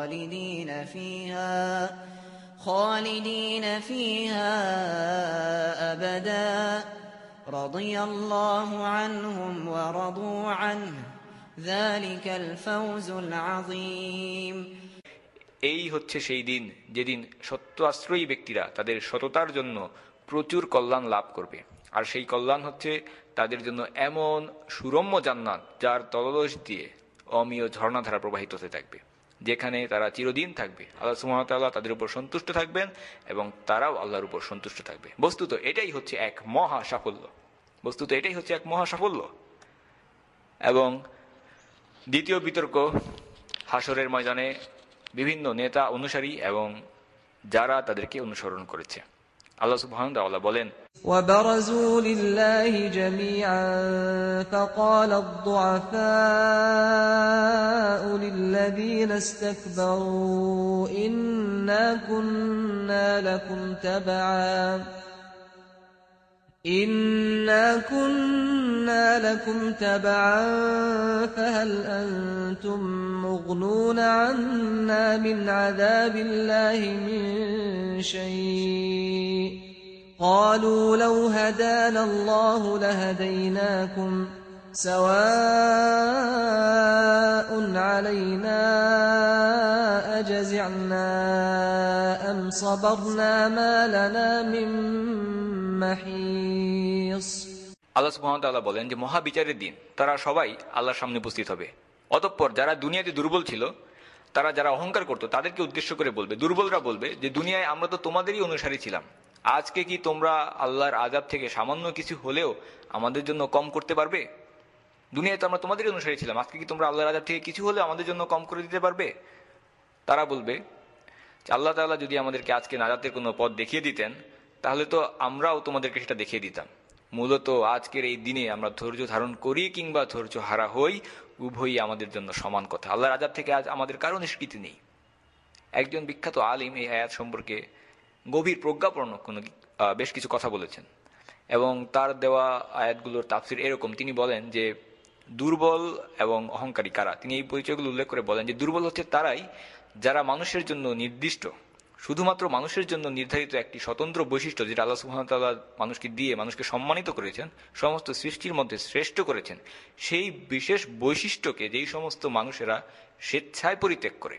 خالدين فيها أبدا رضي الله عنهم ورضوا عنه ذلك الفوز العظيم। এই হচ্ছে সেই দিন যেদিন সত্য আশ্রয়ী ব্যক্তিরা তাদের সততার জন্য প্রচুর কল্যাণ লাভ করবে। আর সেই কল্যাণ হচ্ছে তাদের জন্য এমন সুরম্য জান্নাত, যার তলদেশ দিয়ে অমীয় ঝর্ণাধারা প্রবাহিত হতে থাকবে, যেখানে তারা চিরদিন থাকবে। আল্লাহ সুবহানাহু ওয়া তাআলা তাদের উপর সন্তুষ্ট থাকবেন এবং তারাও আল্লাহর উপর সন্তুষ্ট থাকবে। বস্তুত এটাই হচ্ছে এক মহা সাফল্য। এবং দ্বিতীয় বিতর্ক, হাসরের ময়দানে বিভিন্ন নেতা, অনুসারী এবং যারা তাদেরকে অনুসরণ করেছে। আল্লাহ সুবহানাহু ওয়া তাআলা বলেন, وبرزوا لله جميعا فقال الضعفاء للذين استكبروا إنا كنا لكم تبعا فهل أنتم مغنون عنا من عذاب الله من شيء قالوا لو هدانا الله لهديناكم سواء علينا أجزعنا أم صبرنا ما لنا من محيص। আল্লাহ সুবহানাহু ওয়া তাআলা বলেন যে মহাবিচারের দিন তারা সবাই আল্লাহর সামনে উপস্থিত হবে। অতঃপর যারা দুনিয়াতে দুর্বল ছিল, তারা যারা অহংকার করত, তাদেরকে উদ্দেশ্য করে বলবে, দুর্বলরা বলবে যে দুনিয়ায় আমরা তো তোমাদেরই অনুসারী ছিলাম, আজকে কি তোমরা আল্লাহর আযাব থেকে সামান্য কিছু হলেও আমাদের জন্য কম করতে পারবে? দুনিয়ায় তো আমরা তোমাদেরই অনুসারী ছিলাম, আজকে কি তোমরা আল্লাহর আযাব থেকে কিছু হলেও আমাদের জন্য কম করে দিতে পারবে? তারা বলবে যে আল্লাহ তাআলা যদি আমাদেরকে আজকে নাজাতের কোনো পথ দেখিয়ে দিতেন, তাহলে তো আমরাও তোমাদেরকে সেটা দেখিয়ে দিতাম। মূলত আজকের এই দিনে আমরা ধৈর্য ধারণ করি কিংবা ধৈর্য হারা হই, উভয়ই আমাদের জন্য সমান কথা। আল্লাহর আযাব থেকে আজ আমাদের কারো নিষ্কৃতি নেই। একজন বিখ্যাত আলিম এই আয়াত সম্পর্কে গভীর প্রজ্ঞাপূর্ণ বেশ কিছু কথা বলেছেন এবং তার দেওয়া আয়াতগুলোর তাফসির এরকম। তিনি বলেন যে দুর্বল এবং অহংকারী কারা, তিনি এই পরিচয়গুলো উল্লেখ করে বলেন যে দুর্বল হচ্ছে তারাই যারা মানুষের জন্য নির্দিষ্ট শুধুমাত্র মানুষের জন্য নির্ধারিত একটি স্বতন্ত্র বৈশিষ্ট্য, যেটা আল্লাহ সুবহানাহু ওয়া তাআলা মানুষকে দিয়ে মানুষকে সম্মানিত করেছেন, সমস্ত সৃষ্টির মধ্যে শ্রেষ্ঠ করেছেন, সেই বিশেষ বৈশিষ্ট্যকে যেই সমস্ত মানুষেরা স্বেচ্ছায় পরিত্যাগ করে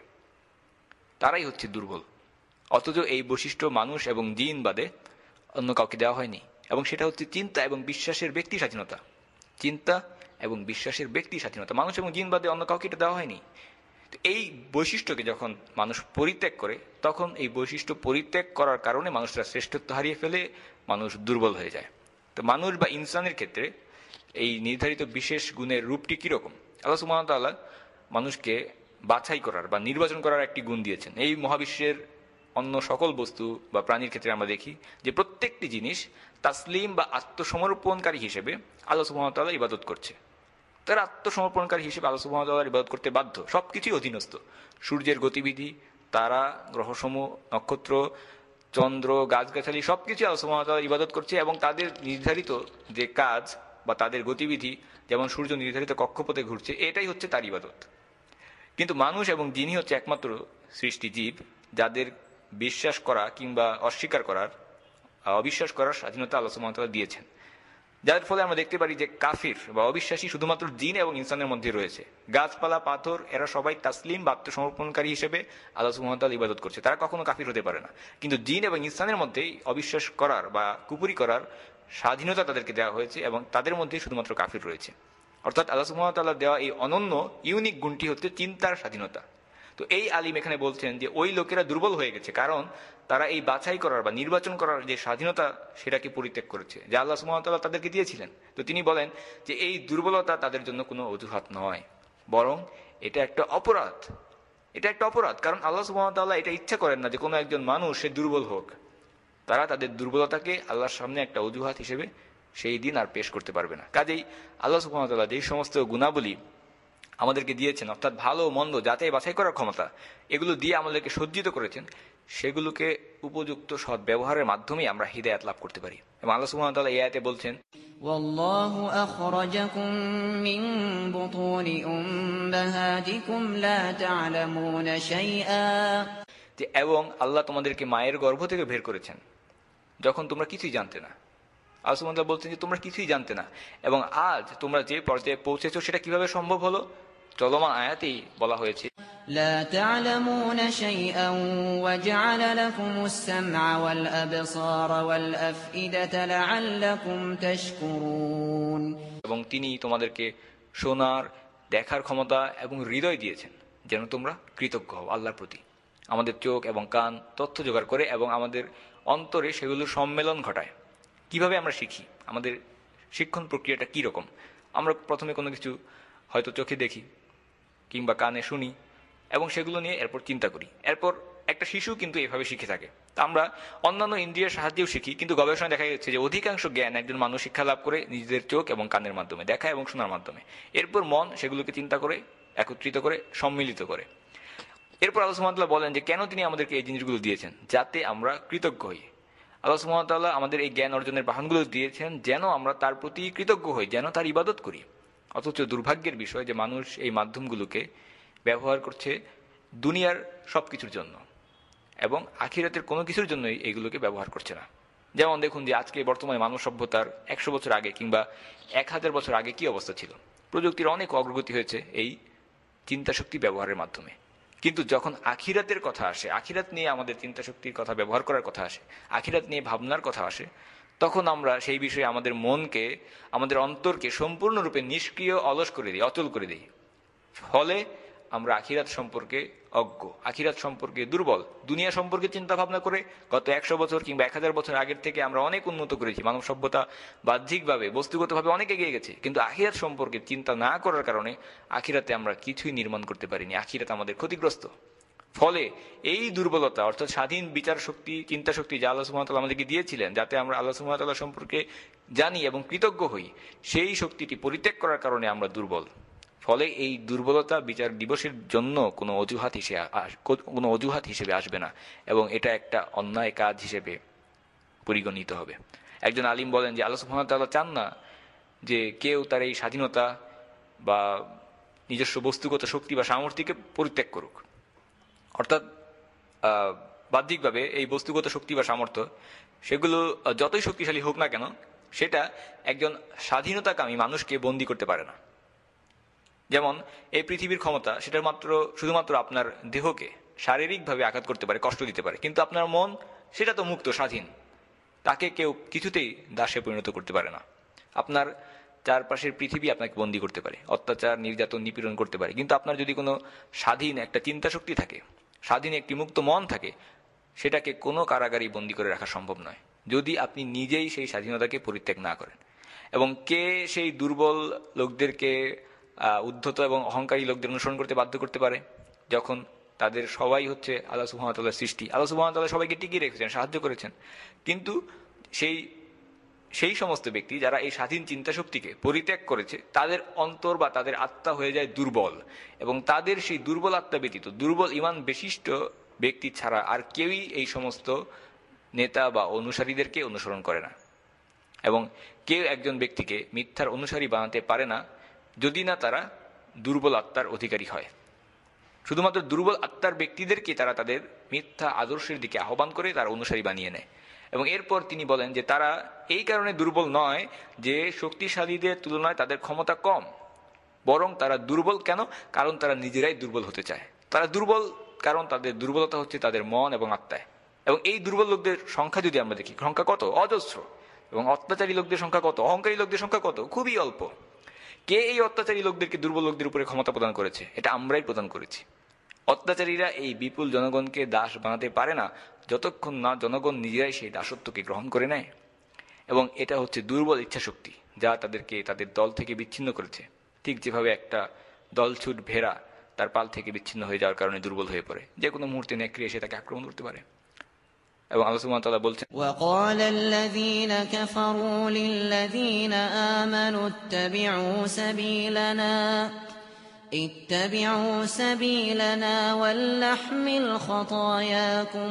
তারাই হচ্ছে দুর্বল। অথচ এই বৈশিষ্ট্য মানুষ এবং জিন বাদে অন্য কাউকে দেওয়া হয়নি, এবং সেটা হচ্ছে চিন্তা এবং বিশ্বাসের ব্যক্তি স্বাধীনতা। চিন্তা এবং বিশ্বাসের ব্যক্তি স্বাধীনতা মানুষ এবং জিন বাদে অন্য কাউকে এটা দেওয়া হয়নি। তো এই বৈশিষ্ট্যকে যখন মানুষ পরিত্যাগ করে, তখন এই বৈশিষ্ট্য পরিত্যাগ করার কারণে মানুষরা শ্রেষ্ঠত্ব হারিয়ে ফেলে, মানুষ দুর্বল হয়ে যায়। তো মানুষ বা ইনসানের ক্ষেত্রে এই নির্ধারিত বিশেষ গুণের রূপটি কিরকম? আল্লাহ সুবহানাহু ওয়া তাআলা মানুষকে বাছাই করার বা নির্বাচন করার একটি গুণ দিয়েছেন। এই মহাবিশ্বের অন্য সকল বস্তু বা প্রাণীর ক্ষেত্রে আমরা দেখি যে প্রত্যেকটি জিনিস তাসলিম বা আত্মসমর্পণকারী হিসেবে আল্লাহ সুবহানাহু ওয়া তাআলা ইবাদত করছে। তারা আত্মসমর্পণকারী হিসেবে আল্লাহ সুবহানাহু ওয়া তাআলার ইবাদত করতে বাধ্য, সবকিছুই অধীনস্থ। সূর্যের গতিবিধি, তারা, গ্রহসমূহ, নক্ষত্র, চন্দ্র, গাছগাছালি সবকিছু আল্লাহ সুবহানাহু ওয়া তাআলার ইবাদত করছে, এবং তাদের নির্ধারিত যে কাজ বা তাদের গতিবিধি, যেমন সূর্য নির্ধারিত কক্ষপথে ঘুরছে, এটাই হচ্ছে তার ইবাদত। কিন্তু মানুষ এবং জিনই হচ্ছে একমাত্র সৃষ্টি জীব যাদের বিশ্বাস করা কিংবা অস্বীকার করার, অবিশ্বাস করার স্বাধীনতা আল্লাহ সুবহানাহু ওয়া তাআলা দিয়েছেন। যার ফলে আমরা দেখতে পারি যে কাফির বা অবিশ্বাসী শুধুমাত্র জিন এবং ইনসানের মধ্যে রয়েছে। গাছপালা, পাথর, এরা সবাই তাসলিম বা আত্মসমর্পণকারী হিসেবে আল্লাহ সুবহানাহু ওয়া তাআলা ইবাদত করছে, তারা কখনো কাফির হতে পারে না। কিন্তু জিন এবং ইনসানের মধ্যেই অবিশ্বাস করার বা কুফরি করার স্বাধীনতা তাদেরকে দেওয়া হয়েছে, এবং তাদের মধ্যেই শুধুমাত্র কাফির রয়েছে। অর্থাৎ আল্লাহ সুবহানাহু ওয়া তাআলা দেওয়া এই অনন্য ইউনিক গুণটি হচ্ছে চিন্তার স্বাধীনতা। তো এই আলিম এখানে বলছেন যে ওই লোকেরা দুর্বল হয়ে গেছে, কারণ তারা এই বাছাই করার বা নির্বাচন করার যে স্বাধীনতা সেটাকে পরিত্যাগ করেছে, যা আল্লাহ সুবহানাহু ওয়া তাআলা তাদেরকে দিয়েছিলেন। তো তিনি বলেন যে এই দুর্বলতা তাদের জন্য কোনো অজুহাত নয়, বরং এটা একটা অপরাধ। এটা একটা অপরাধ, কারণ আল্লাহ সুবহানাহু ওয়া তাআলা এটা ইচ্ছা করেন না যে কোনো একজন মানুষ সে দুর্বল হোক। তারা তাদের দুর্বলতাকে আল্লাহর সামনে একটা অজুহাত হিসেবে সেই দিন আর পেশ করতে পারবে না। কাজেই আল্লাহ সুবহানাহু ওয়া তাআলা যেই সমস্ত গুণাবলী আমাদেরকে দিয়েছেন, অর্থাৎ ভালো মন্দ যাচাই বাছাই করার ক্ষমতা, এগুলো দিয়ে আমাদেরকে সজ্জিত করেছেন, সেগুলোকে উপযুক্ত সৎ ব্যবহারের মাধ্যমেই আমরা হিদায়াত লাভ করতে পারি। এবং আল্লাহ সুবহানাহু ওয়া তাআলা এই আয়াতে বলছেন, والله أخرجكم من بطون أمهاتكم لا تعلمون شيئا যে এবং আল্লাহ তোমাদেরকে মায়ের গর্ভ থেকে বের করেছেন যখন তোমরা কিছুই জানতে না। আল্লাহ সুবহানাহু ওয়া তাআলা বলছেন যে তোমরা কিছুই জানতে না, এবং আজ তোমরা যে পর্যায়ে পৌঁছেছো সেটা কিভাবে সম্ভব হলো? চলমান আয়াতেই বলা হয়েছে, لا تعلمون شيئا وجعل لكم السمع والأبصار والأفئدة لعلكم تشكرون। এবং তিনি তোমাদেরকে শোনার, দেখার ক্ষমতা এবং হৃদয় দিয়েছেন যেন তোমরা কৃতজ্ঞ হও আল্লাহর প্রতি। আমাদের চোখ এবং কান তথ্য জোগাড় করে এবং আমাদের অন্তরে সেগুলোর সম্মেলন ঘটায়। কিভাবে আমরা শিখি? আমাদের শিক্ষণ প্রক্রিয়াটা কী রকম? আমরা প্রথমে কোনো কিছু হয়তো চোখে দেখি কিংবা কানে শুনি, এবং সেগুলো নিয়ে এরপর চিন্তা করি। এরপর একটা শিশু কিন্তু এভাবে শিখে থাকে। তা আমরা অন্যান্য ইন্দ্রিয়ের সাহায্যেও শিখি, কিন্তু গবেষণায় দেখা গেছে যে অধিকাংশ জ্ঞান একজন মানুষ শিক্ষা লাভ করে নিজেদের চোখ এবং কানের মাধ্যমে, দেখা এবং শোনার মাধ্যমে। এরপর মন সেগুলোকে চিন্তা করে, একত্রিত করে, সম্মিলিত করে। এরপর আল্লাহ সুবহানাহু ওয়া তাআলা বলেন যে কেন তিনি আমাদেরকে এই জিনিসগুলো দিয়েছেন, যাতে আমরা কৃতজ্ঞ হই। আল্লাহ সুবহানাহু ওয়া তাআলা আমাদের এই জ্ঞান অর্জনের বাহনগুলো দিয়েছেন যেন আমরা তার প্রতি কৃতজ্ঞ হই, যেন তার ইবাদত করি। অথচ দুর্ভাগ্যের বিষয় যে মানুষ এই মাধ্যমগুলোকে ব্যবহার করছে দুনিয়ার সব কিছুর জন্য, এবং আখিরাতের কোনো কিছুর জন্যই এইগুলোকে ব্যবহার করছে না। যেমন দেখুন যে আজকে বর্তমানে মানব সভ্যতার 100 বছর আগে কিংবা 1000 বছর আগে কি অবস্থা ছিল। প্রযুক্তির অনেক অগ্রগতি হয়েছে এই চিন্তাশক্তি ব্যবহারের মাধ্যমে। কিন্তু যখন আখিরাতের কথা আসে, আখিরাত নিয়ে আমাদের চিন্তাশক্তির কথা ব্যবহার করার কথা আসে, আখিরাত নিয়ে ভাবনার কথা আসে, তখন আমরা সেই বিষয়ে আমাদের মনকে, আমাদের অন্তরকে সম্পূর্ণরূপে নিষ্ক্রিয়, অলস করে দিই, অচল করে দিই। ফলে আমরা আখিরাত সম্পর্কে অজ্ঞ, আখিরাত সম্পর্কে দুর্বল। দুনিয়া সম্পর্কে চিন্তা ভাবনা করে গত 100 বছর কিংবা 1000 বছর আগের থেকে আমরা অনেক উন্নত করেছি। মানব সভ্যতা বাহ্যিকভাবে, বস্তুগতভাবে অনেক এগিয়ে গেছে, কিন্তু আখিরাত সম্পর্কে চিন্তা না করার কারণে আখিরাতে আমরা কিছুই নির্মাণ করতে পারিনি। আখিরাত আমাদের ক্ষতিগ্রস্ত। ফলে এই দুর্বলতা, অর্থাৎ স্বাধীন বিচার শক্তি, চিন্তা শক্তি যা আল্লাহ সুবহানাহু ওয়া তাআলা আমাদেরকে দিয়েছিলেন যাতে আমরা আল্লাহ সুবহানাহু ওয়া তাআলা সম্পর্কে জানি এবং কৃতজ্ঞ হই, সেই শক্তিটি পরিত্যাগ করার কারণে আমরা দুর্বল। ফলে এই দুর্বলতা বিচার দিবসের জন্য কোনো অজুহাত হিসেবে আসবে না, এবং এটা একটা অন্যায় কাজ হিসেবে পরিগণিত হবে। একজন আলিম বলেন যে আল্লাহ সুবহানাহু ওয়া তাআলা চান না যে কেউ তার এই স্বাধীনতা বা নিজস্ব বস্তুগত শক্তি বা সামর্থ্যকে পরিত্যাগ করুক। অর্থাৎ বাহ্যিকভাবে এই বস্তুগত শক্তি বা সামর্থ্য সেগুলো যতই শক্তিশালী হোক না কেন, সেটা একজন স্বাধীনতাকামী মানুষকে বন্দী করতে পারে না। যেমন এই পৃথিবীর ক্ষমতা সেটা শুধুমাত্র আপনার দেহকে শারীরিকভাবে আঘাত করতে পারে, কষ্ট দিতে পারে, কিন্তু আপনার মন সেটা তো মুক্ত, স্বাধীন, তাকে কেউ কিছুতেই দাসে পরিণত করতে পারে না। আপনার চারপাশের পৃথিবী আপনাকে বন্দী করতে পারে, অত্যাচার, নির্যাতন, নিপীড়ন করতে পারে, কিন্তু আপনার যদি কোনো স্বাধীন একটা চিন্তা শক্তি থাকে, স্বাধীন একটি মুক্ত মন থাকে, সেটাকে কোনো কারাগারই বন্দী করে রাখা সম্ভব নয়, যদি আপনি নিজেই সেই স্বাধীনতাকে পরিত্যাগ না করেন। এবং কে সেই দুর্বল লোকদেরকে উদ্ধত এবং অহংকারী লোকদের অনুসরণ করতে বাধ্য করতে পারে? যখন তাদের সবাই হচ্ছে আল্লাহ সুবহানাহু ওয়া তাআলার সৃষ্টি, আল্লাহ সুবহানাহু ওয়া তাআলা সবাইকে টিকিয়ে রেখেছেন, সাহায্য করেছেন, কিন্তু সেই সমস্ত ব্যক্তি যারা এই স্বাধীন চিন্তা শক্তিকে পরিত্যাগ করেছে, তাদের অন্তর বা তাদের আত্মা হয়ে যায় দুর্বল, এবং তাদের সেই দুর্বল আত্মা ব্যতীত দুর্বল ঈমান বিশিষ্ট ব্যক্তি ছাড়া আর কেউই এই সমস্ত নেতা বা অনুসারীদেরকে অনুসরণ করে না। এবং কেউ একজন ব্যক্তিকে মিথ্যার অনুসারী বানাতে পারে না যদি না তারা দুর্বল আত্মার অধিকারী হয়। শুধুমাত্র দুর্বল আত্মার ব্যক্তিদেরকে তারা তাদের মিথ্যা আদর্শের দিকে আহ্বান করে তার অনুসারী বানিয়ে নেয়। এবং এরপর তিনি বলেন যে তারা এই কারণে দুর্বল নয় যে শক্তিশালীদের তুলনায় তাদের ক্ষমতা কম, বরং তারা দুর্বল কেন? কারণ তারা নিজেরাই দুর্বল হতে চায়। তারা দুর্বল কারণ তাদের দুর্বলতা হচ্ছে তাদের মন এবং আত্মায়। এবং এই দুর্বল লোকদের সংখ্যা যদি আমরা দেখি, সংখ্যা কত? অজস্র। এবং অত্যাচারী লোকদের সংখ্যা কত? অহংকারী লোকদের সংখ্যা কত? খুবই অল্প। কে এই অত্যাচারী লোকদেরকে দুর্বল লোকদের উপরে ক্ষমতা প্রদান করেছে? এটা আমরাই প্রদান করেছি। অত্যাচারীরা এই বিপুল জনগণকে দাস বানাতে পারে না যতক্ষণ না জনগণ নিজেরাই সেই দাসত্বকে গ্রহণ করে নেয়। এবং এটা হচ্ছে দুর্বল ইচ্ছাশক্তি যা তাদেরকে তাদের দল থেকে বিচ্ছিন্ন করেছে। ঠিক যেভাবে একটা দলছুট ভেড়া তার পাল থেকে বিচ্ছিন্ন হয়ে যাওয়ার কারণে দুর্বল হয়ে পড়ে, যে কোনো মুহূর্তে নেকড়ে এসে তাকে আক্রমণ করতে পারে। এবং আল্লাহ সুবহানাহু ওয়া তাআলা বলছেন, وقال الذين كفروا للذين آمنوا اتبعوا سبيلنا ولنحمل خطاياكم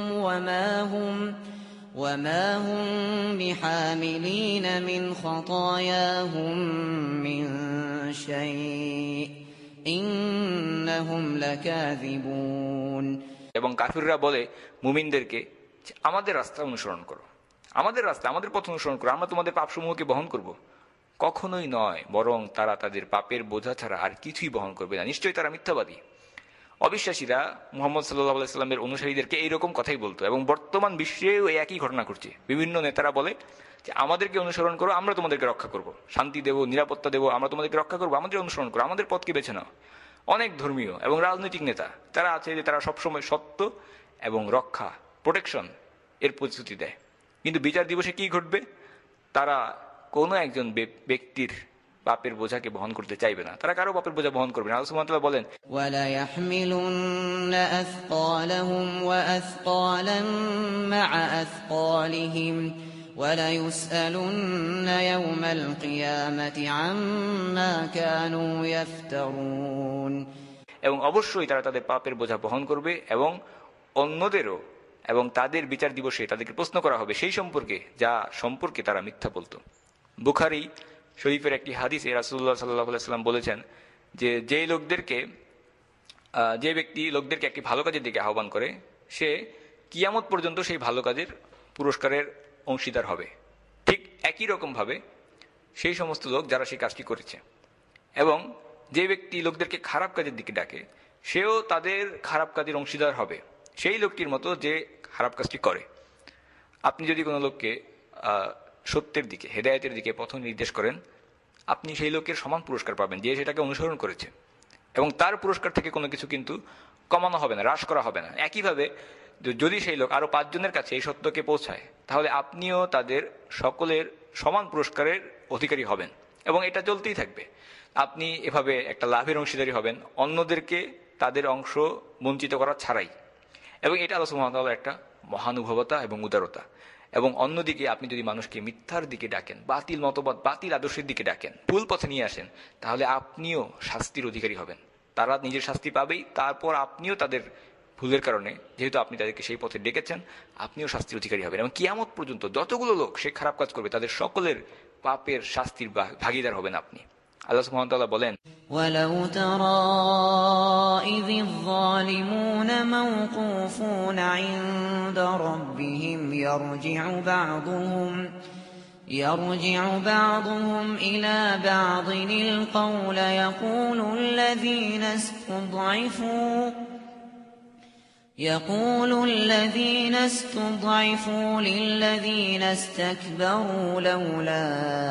وما هم بحاملين من خطاياهم من شيء إنهم لكاذبون। এবং কাফিররা বলে মুমিনদেরকে, আমাদের রাস্তা অনুসরণ করো, আমাদের রাস্তা, আমাদের পথ অনুসরণ করো, আমরা তোমাদের পাপসমূহকে বহন করব। কখনোই নয়, বরং তারা তাদের পাপের বোঝা ছাড়া আর কিছুই বহন করবে না, নিশ্চয়ই তারা মিথ্যাবাদী। অবিশ্বাসীরা মুহাম্মদ সাল্লাল্লাহু আলাইহি সাল্লামের অনুসারীদেরকে এইরকম কথাই বলতো, এবং বর্তমান বিশ্বেও এই একই ঘটনা ঘটছে। বিভিন্ন নেতারা বলে যে আমাদেরকে অনুসরণ করো, আমরা তোমাদেরকে রক্ষা করব, শান্তি দেব, নিরাপত্তা দেব, আমরা তোমাদেরকে রক্ষা করবো, আমাদের অনুসরণ করো, আমাদের পথকে বেছে নাও। অনেক ধর্মীয় এবং রাজনৈতিক নেতা তারা আছে যে তারা সবসময় সত্য এবং রক্ষা, প্রোটেকশন এর প্রতিশ্রুতি দেয়, কিন্তু বিচার দিবসে কি ঘটবে? তারা কোনো একজন ব্যক্তির পাপের বোঝাকে বহন করতে চাইবে না, তারা কারো পাপের বোঝা বহন করবে না। আল্লাহ সুবহানাহু ওয়া তাআলা বলেন, ওয়ালা ইয়াহমিলুন্না আথকালাহুম ওয়া আথকালান মা'a আথকালিহিম ওয়ালা ইউসআলুন্না ইয়াওমাল কিয়ামাতি আম্মা কানু ইফতারুন। এবং অবশ্যই তারা তাদের পাপের বোঝা বহন করবে এবং অন্যদেরও, এবং তাদের বিচার দিবসে তাদেরকে প্রশ্ন করা হবে সেই সম্পর্কে যা সম্পর্কে তারা মিথ্যা বলতো। বুখারী শরীফের একটি হাদিসে রাসূলুল্লাহ সাল্লাল্লাহু আলাইহি ওয়াসাল্লাম বলেছেন যে যে ব্যক্তি লোকদেরকে একটি ভালো কাজের দিকে আহ্বান করে, সে কিয়ামত পর্যন্ত সেই ভালো কাজের পুরস্কারের অংশীদার হবে। ঠিক একই রকমভাবে সেই সমস্ত লোক যারা সেই কাজটি করেছে। এবং যে ব্যক্তি লোকদেরকে খারাপ কাজের দিকে ডাকে, সেও তাদের খারাপ কাজের অংশীদার হবে সেই লোকটির মতো যে খারাপ কাজটি করে। আপনি যদি কোনো লোককে সত্যের দিকে, হেদায়েতের দিকে পথ নির্দেশ করেন, আপনি সেই লোকের সমান পুরস্কার পাবেন যে সেটাকে অনুসরণ করেছে, এবং তার পুরস্কার থেকে কোনো কিছু কিন্তু কমানো হবে না, হ্রাস করা হবে না। একইভাবে যদি সেই লোক আরো 5 জনের কাছে এই সত্যকে পৌঁছায়, তাহলে আপনিও তাদের সকলের সমান পুরস্কারের অধিকারী হবেন, এবং এটা চলতেই থাকবে। আপনি এভাবে একটা লাভের অংশীদারী হবেন অন্যদেরকে তাদের অংশ বঞ্চিত করা ছাড়াই। এবং এটা আল্লাহ সুবহানাহু ওয়া তাআলার একটা মহানুভবতা এবং উদারতা। এবং অন্যদিকে আপনি যদি মানুষকে মিথ্যার দিকে ডাকেন, বাতিল মতবাদ, বাতিল আদর্শের দিকে ডাকেন, ভুল পথে নিয়ে আসেন, তাহলে আপনিও শাস্তির অধিকারী হবেন। তারা নিজের শাস্তি পাবেই, তারপর আপনিও তাদের ভুলের কারণে, যেহেতু আপনি তাদেরকে সেই পথে ডেকেছেন, আপনিও শাস্তির অধিকারী হবেন। এবং কিয়ামত পর্যন্ত যতগুলো লোক সে খারাপ কাজ করবে, তাদের সকলের পাপের শাস্তির ভাগীদার হবেন আপনি। আল্লাহ সুবহানাহু ওয়া তাআলা বলেন, ولو ترى إذ الظالمون موقوفون عند ربهم يرجع بعضهم إلى بعض القول يقول الذين استضعفوا للذين استكبروا لولا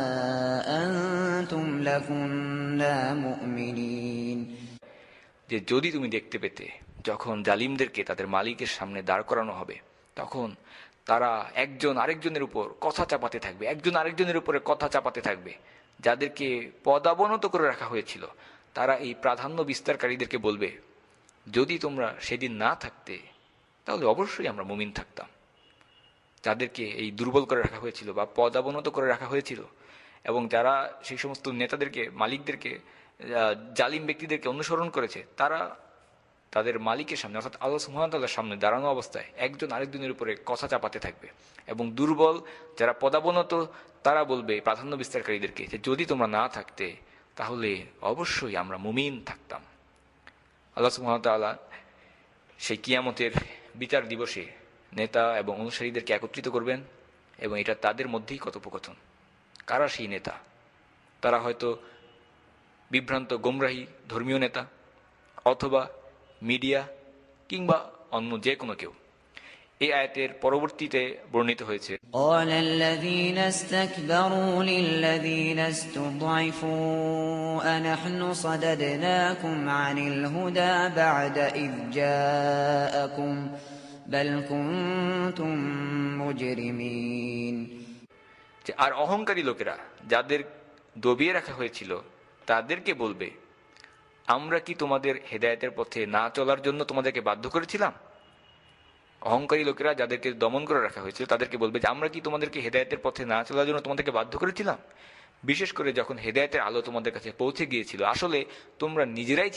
أنتم لكنا مؤمنين। যে যদি তুমি দেখতে পেতে যখন জালিমদেরকে তাদের মালিকের সামনে দাঁড় করানো হবে, তখন তারা একজন আরেকজনের উপর কথা চাপাতে থাকবে, একজন আরেকজনের উপরে কথা চাপাতে থাকবে। যাদেরকে পদাবনত করে রাখা হয়েছিল তারা এই প্রাধান্য বিস্তারকারীদেরকে বলবে, যদি তোমরা সেদিন না থাকতে তাহলে অবশ্যই আমরা মুমিন থাকতাম। যাদেরকে এই দুর্বল করে রাখা হয়েছিল বা পদাবনত করে রাখা হয়েছিল, এবং যারা সেই সমস্ত নেতাদেরকে, মালিকদেরকে, জালিম ব্যক্তিদেরকে অনুসরণ করেছে, তারা তাদের মালিকের সামনে অর্থাৎ আল্লাহ সুবহানাহু ওয়া তাআলার সামনে দাঁড়ানো অবস্থায় একজন আরেকজনের উপরে কথা চাপাতে থাকবে। এবং দুর্বল যারা পদাবনত তারা বলবে প্রাধান্য বিস্তারকারীদেরকে যে যদি তোমরা না থাকতে তাহলে অবশ্যই আমরা মুমিন থাকতাম। আল্লাহ সুবহানাহু ওয়া তাআলা সেই কিয়ামতের বিচার দিবসে নেতা এবং অনুসারীদেরকে একত্রিত করবেন, এবং এটা তাদের মধ্যেই কথোপকথন। কারা সেই নেতা? তারা হয়তো বিভ্রান্ত গোমরাহী ধর্মীয় নেতা, অথবা মিডিয়া, কিংবা অন্য যে কোনো কেউ। এই আয়াতের পরবর্তীতে বর্ণিত হয়েছে, قال الذين استكبروا للذين استضعفوا أنحن صددناكم عن الهدى بعد إذ جاءكم بل كنتم مجرمين। আর অহংকারী লোকেরা যাদের দবিয়ে রাখা হয়েছিল তাদেরকে বলবে, আমরা কি তোমাদের হেদায়েতের পথে না চলার জন্য তোমাদেরকে বাধ্য করেছিলাম? অহংকারী লোকেরা যাদেরকে দমন করে রাখা হয়েছিল তাদেরকে বলবে যে আমরা কি তোমাদেরকে হেদায়েতের পথে না চলার জন্য তোমাদেরকে বাধ্য করেছিলাম? বিশেষ করে যখন হেদায়েতের আলো তোমাদের কাছে পৌঁছে গিয়েছিল, আসলে তোমরা নিজেরাই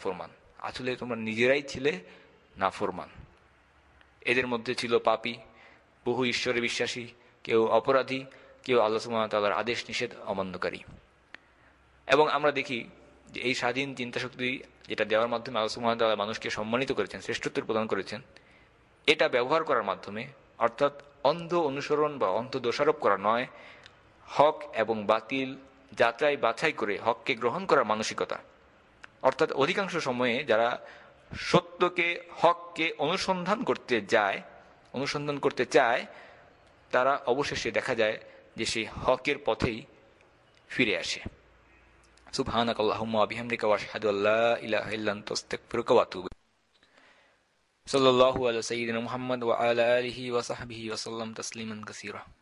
ছিলে নাফরমান। এদের মধ্যে ছিল পাপী, বহু ঈশ্বরে বিশ্বাসী, কেউ অপরাধী, কেউ আল্লাহ সুবহানাহু ওয়া তাআলার আদেশ নিষেধ অমান্যকারী। এবং আমরা দেখি যে এই স্বাধীন চিন্তাশক্তি যেটা দেওয়ার মাধ্যমে আল্লাহ সুবহানাহু ওয়া তাআলা মানুষকে সম্মানিত করেছেন, শ্রেষ্ঠত্ব প্রদান করেছেন, এটা ব্যবহার করার মাধ্যমে, অর্থাৎ অন্ধ অনুসরণ বা অন্ধ দোষারোপ করা নয়, হক এবং বাতিল যাচাই বাছাই করে হককে গ্রহণ করার মানসিকতা। অর্থাৎ অধিকাংশ সময়ে যারা সত্যকে, হককে অনুসন্ধান করতে চায় তারা অবশেষে দেখা যায় যে সেই হকের পথেই ফিরে আসে। সুবহানাকাল্লাহুম্মা ওয়া বিহামদিকা ওয়া আশহাদু আল্লা ইলাহা ইল্লা আনতা আস্তাগফিরুকা ওয়া আতুবু ইলাইক। সাল্লাল্লাহু আলা সাইয়্যিদিনা মুহাম্মদ ওয়া আলা আলিহি ওয়া সাহবিহি ওয়া সাল্লাম তাসলিমান কাসীরা।